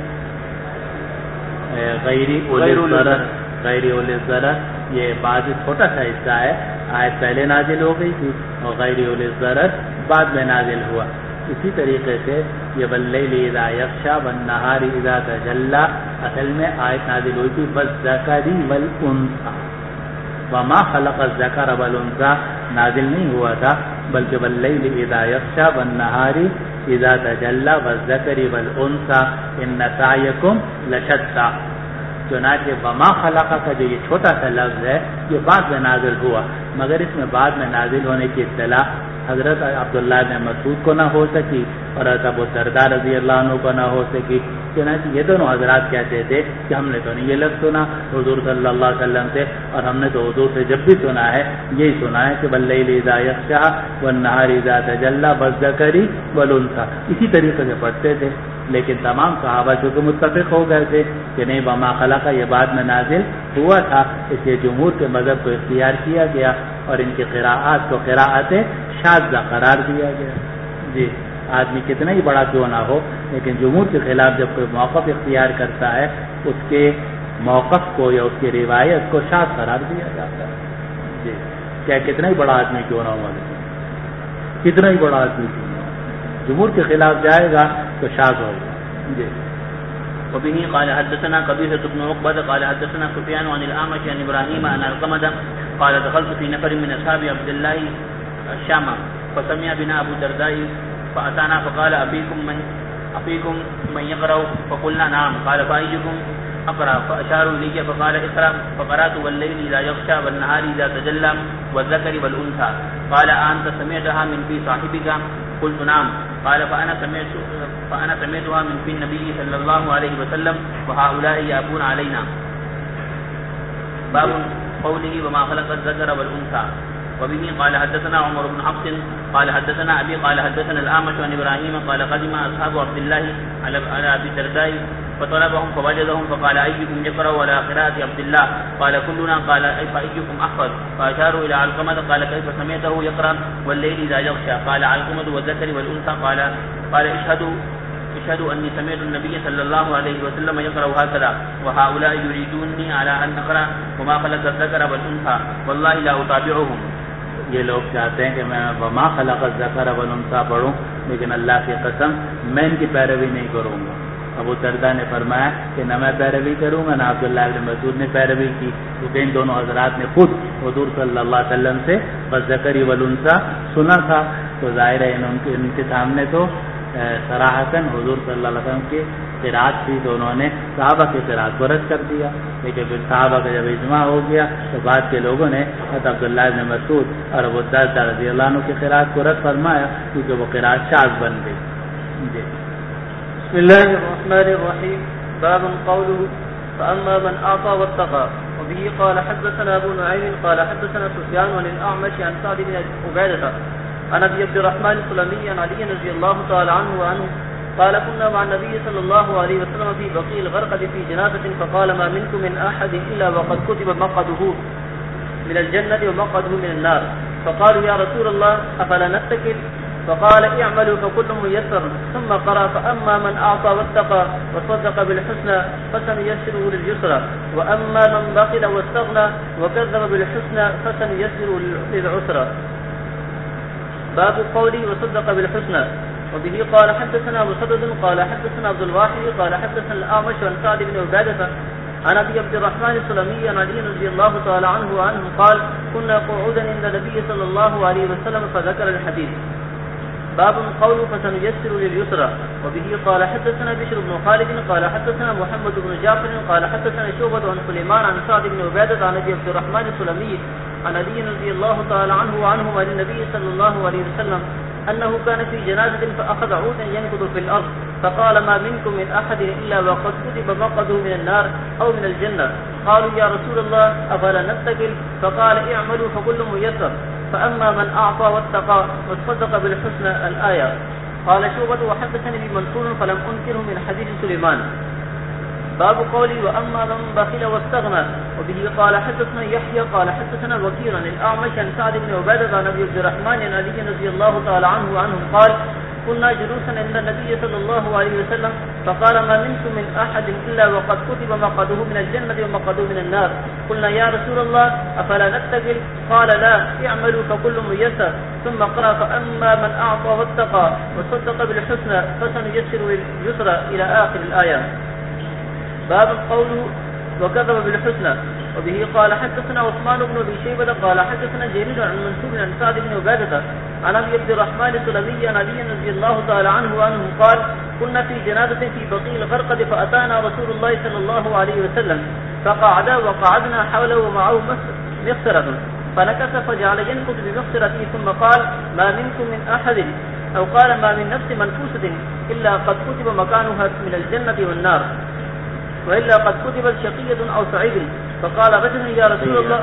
غیر اولی ضرر یہ بعض چھوٹا سا حصہ ہے، آیت پہلے نازل ہو گئی تھی اور غیر اولی ضرر بعد میں نازل ہوا. اسی طریقے سے یہ واللیل اذا یغشی والنہار اذا تجلی اصل میں آیت نازل ہوئی تھی والذکر والانثی، وما خلق الذکر والانثی نازل نہیں ہوا تھا، بلکہ واللیل اذا یغشی والنہار اذا تجلی والذکر والانثی ان سعیکم لشتی. چنانچہ وما خلق کا جو یہ چھوٹا سا لفظ ہے یہ بعد میں نازل ہوا، مگر اس میں بعد میں نازل ہونے کی اطلاع حضرت عبداللہ بن مسعود کو نہ ہو سکی اور حضرت ابو الدرداء رضی اللہ عنہ کو نہ ہو سکی. چنانچہ یہ دونوں حضرات کہتے تھے کہ ہم نے تو نہیں یہ لفظ سنا حضور صلی اللہ علیہ وسلم سے، اور ہم نے تو حضور سے جب بھی سنا ہے یہی سنا ہے کہ واللیل اذا یغشی والنہار اذا تجلی والذکر والانثی، اسی طریقے سے پڑھتے تھے. لیکن تمام صحابہ چونکہ متفق ہو گئے تھے کہ نہیں وما خلق یہ بعد میں نازل ہوا تھا، اس لیے جمہور کے مذہب کو اختیار کیا گیا اور ان کی قراءات کو قراءت شاذہ قرار دیا گیا. جی. آدمی کتنا ہی بڑا کیوں نہ ہو لیکن جمہور کے خلاف جب کوئی موقف اختیار کرتا ہے اس کے موقف کو یا اس کی روایت کو شاذ قرار دیا جاتا ہے. جی. کیا کتنا ہی بڑا آدمی کیوں نہ ہو، کتنا ہی بڑا آدمی کیوں نہ ہو، جمہور کے خلاف جائے گا تو شاذ ہوگا. جی. وبه قال حدثنا قبيصة بن عقبة قال حدثنا سفيان عن الأعمش عن إبراهيم عن علقمة قال دخلت في نفر من أصحاب عبد الله الشام فسمع بنا أبو الدرداء فأتانا فقال أفيكم من يقرأ فقلنا نعم قال فأيكم أقرأ فأشاروا إلي فقال اقرأ فقرأت والليل إذا يغشى والنهار إذا تجلى والذكر والأنثى قال أنت سمعتها من في صاحبك قلت نعم قال فأنا سمعتها من في النبي صلى الله عليه وسلم وهؤلاء يأبون علينا. باب قوله وما خلق الذكر والأنثى. وبه قال حدثنا عمر بن حفص قال حدثنا أبي قال حدثنا الأعمش عن إبراهيم قال قدم أصحاب عبد الله على أبي الدرداء فطلبهم فوجدهم فقال أيكم يقرأ ولا قراءة عبد الله قال كلنا قال فأيكم أحفظ فأشاروا إلى علقمة قال كيف سمعته يقرأ والليل إذا يغشى قال علقمة والذكر والأنثى قال اشهدوا أني سمعت النبي صلى الله عليه وسلم يقرأ هكذا وهؤلاء يريدوني على أن أقرأ وما خلق الذكر والأنثى والله لا أتابعهم. یہ لوگ چاہتے ہیں کہ میں وما خلق الذکر والانثی پڑھوں لیکن اللہ کی قسم میں ان کی پیروی نہیں کروں گا. ابو الدرداء نے فرمایا کہ نہ میں پیروی کروں گا نہ عبداللہ بن مسعود نے پیروی کی، کیونکہ ان دونوں حضرات نے خود حضور صلی اللہ علیہ وسلم سے والذکر والانثى سنا تھا، تو ظاہر ہے ان کے سامنے تو صراحتاً حضور صلی اللہ علیہ وسلم کی قرات تھی، تو انہوں نے صحابہ کی قرات کو رد کر دیا. لیکن پھر صحابہ کا جب اجماع ہو گیا تو بعد کے لوگوں نے حضرت عبداللہ بن مسعود اور ابو الدرداء رضی اللہ عنہ کی قرات کو رد فرمایا کیونکہ وہ قرات شاذ بن گئی. جی. بسم الله الرحمن الرحيم. باب قوله فأما من أعطى واتقى. وبه قال حدثنا أبو نعيم قال حدثنا سفيان عن الأعمش عن سعد بن عبادة عن أبي عبد الرحمن السلمي عن علي رضي الله تعالى عنه وعنه قال كنا مع النبي صلى الله عليه وسلم في بقيع الغرقد في جنازة فقال ما منكم من أحد إلا وقد كتب مقعده من الجنة ومقعده من النار فقالوا يا رسول الله أفلا نتكل فقال اعملوا فكل ميسر ثم قرأ فأما من أعطى واتقى وصدق بالحسنى فسنيسره لليسرى وأما من بخل واستغنى وكذب بالحسنى فسنيسره للعسرى. باب قولي وصدق بالحسنى. وبه قال حدثنا مسدد قال حدثنا عبد الواحد قال حدثنا الأعمش عن سعد بن عبادة عن أبي عبد الرحمن السلمي عن علي رضي الله تعالى عنه وعنه قال كنا قعودا عند النبي صلى الله عليه وسلم فذكر الحديث. باب قول فسنيسر لليسرى. وبه قال حدثنا بشر بن خالد قال حدثنا محمد بن جعفر قال حدثنا شعبة عن سليمان عن سعد بن عبادة عن أبي عبد الرحمن السلمي عن علي رضي الله تعالى عنه وعنه عن النبي صلى الله عليه وسلم أنه كان في جنازة فأخذ عودا ينكض في الأرض فقال ما منكم من أحد إلا وقد كتب مقعده من النار أو من الجنة. قالوا يا رسول الله أفلا نتكل فقال اعملوا فكل ميسر فأما من أعطى واتقى وصدق بالحسنى الآية. قال شعبة وحدثني بمنصور فلم أنكره من حديث سليمان. باب قولي وأما من بخل واستغنى. وبه قال حدثنا يحيى قال حدثنا وكيع عن الأعمش عن سعد بن عبادة عن أبي عبد الرحمن عن علي رضي الله تعالى عنه وعنهم قال كنا جلوسا عند النبي صلى الله عليه وسلم فقال ما منكم من أحد إلا وقد كتب مقعده من الجنة ومقعده من النار. قلنا يا رسول الله أفلا نتكل قال لا اعملوا فكل ميسر ثم قرأ فأما من أعطى واتقى وصدق بالحسنى فسنيسر لليسرى إلى آخر الآية. باب قوله وكذب بالحسنى. وبه قال حدثنا عثمان بن ابي شيبه قال حدثنا جرير عن منصور عن سعد بن عباده عن ابي عبد الرحمن السلمي عن علي رضي الله تعالى عنه وعنه قال كنا في جنازه في بقيع الغرقد فاتانا رسول الله صلى الله عليه وسلم فقعدا وقعدنا حوله ومعه مخصره فنكس فجعل ينكت بمخصرته ثم قال ما منكم من احد او قال ما من نفس منفوسه الا قد كتب مكانها من الجنه والنار وإلا قد كتبت شقية أو سعيد. فقال رجل يا رسول الله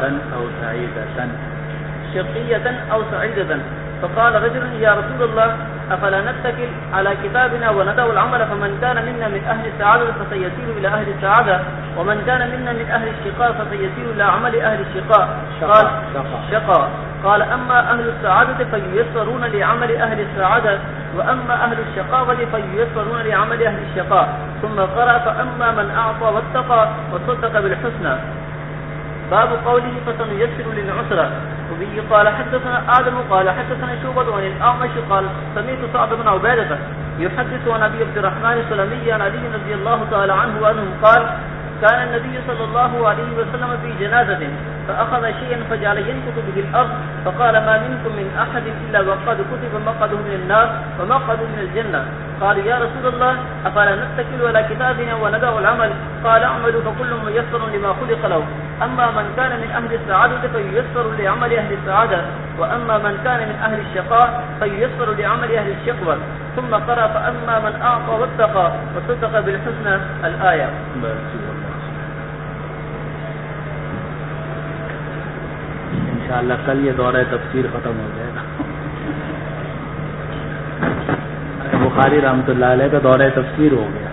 شقية أو سعيدة. فقال رجل يا رسول الله أفلا نتكل على كتابنا وندع العمل فمن كان منا من أهل السعادة فسيسير إلى أهل السعادة ومن كان منا من أهل الشقاء فسيسير إلى عمل أهل الشقاء. قال شقاء. قال أما أهل السعادة فييسرون لعمل أهل السعادة وأما أهل الشقاوة فييسرون لعمل أهل الشقاء. ثم قرأ فأما من أعطى واتقى وصدق بالحسنى. باب قوله فسنيسر للعسرى. وبه قال حدثنا آدم قال حدثنا شعبة عن الأعمش قال سمعت سعد بن عبادة يحدث عن أبي عبد الرحمن السلمي عن علي رضي الله تعالى عنه وأنه قال كان النبي صلى الله عليه وسلم في جنازة فأخذ شيئا فجعل ينكت به الأرض فقال ما منكم من أحد إلا وقد كتب مقعده من النار ومقعده من الجنة. قال يا رسول الله أفلا نتكل على كتابنا وندع العمل قال اعملوا فكل ميسر لما خلق له أما من كان من أهل السعادة فييسر لعمل أهل السعادة وأما من كان من أهل الشقاء فييسر لعمل أهل الشقوة. ثم قرأ فأما من أعطى واتقى وصدق بالحسنى الآية. انشاءاللہ کل یہ دورہ تفسیر ختم ہو جائے گا. بخاری رحمۃ اللہ علیہ کا دورہ تفسیر ہو گیا.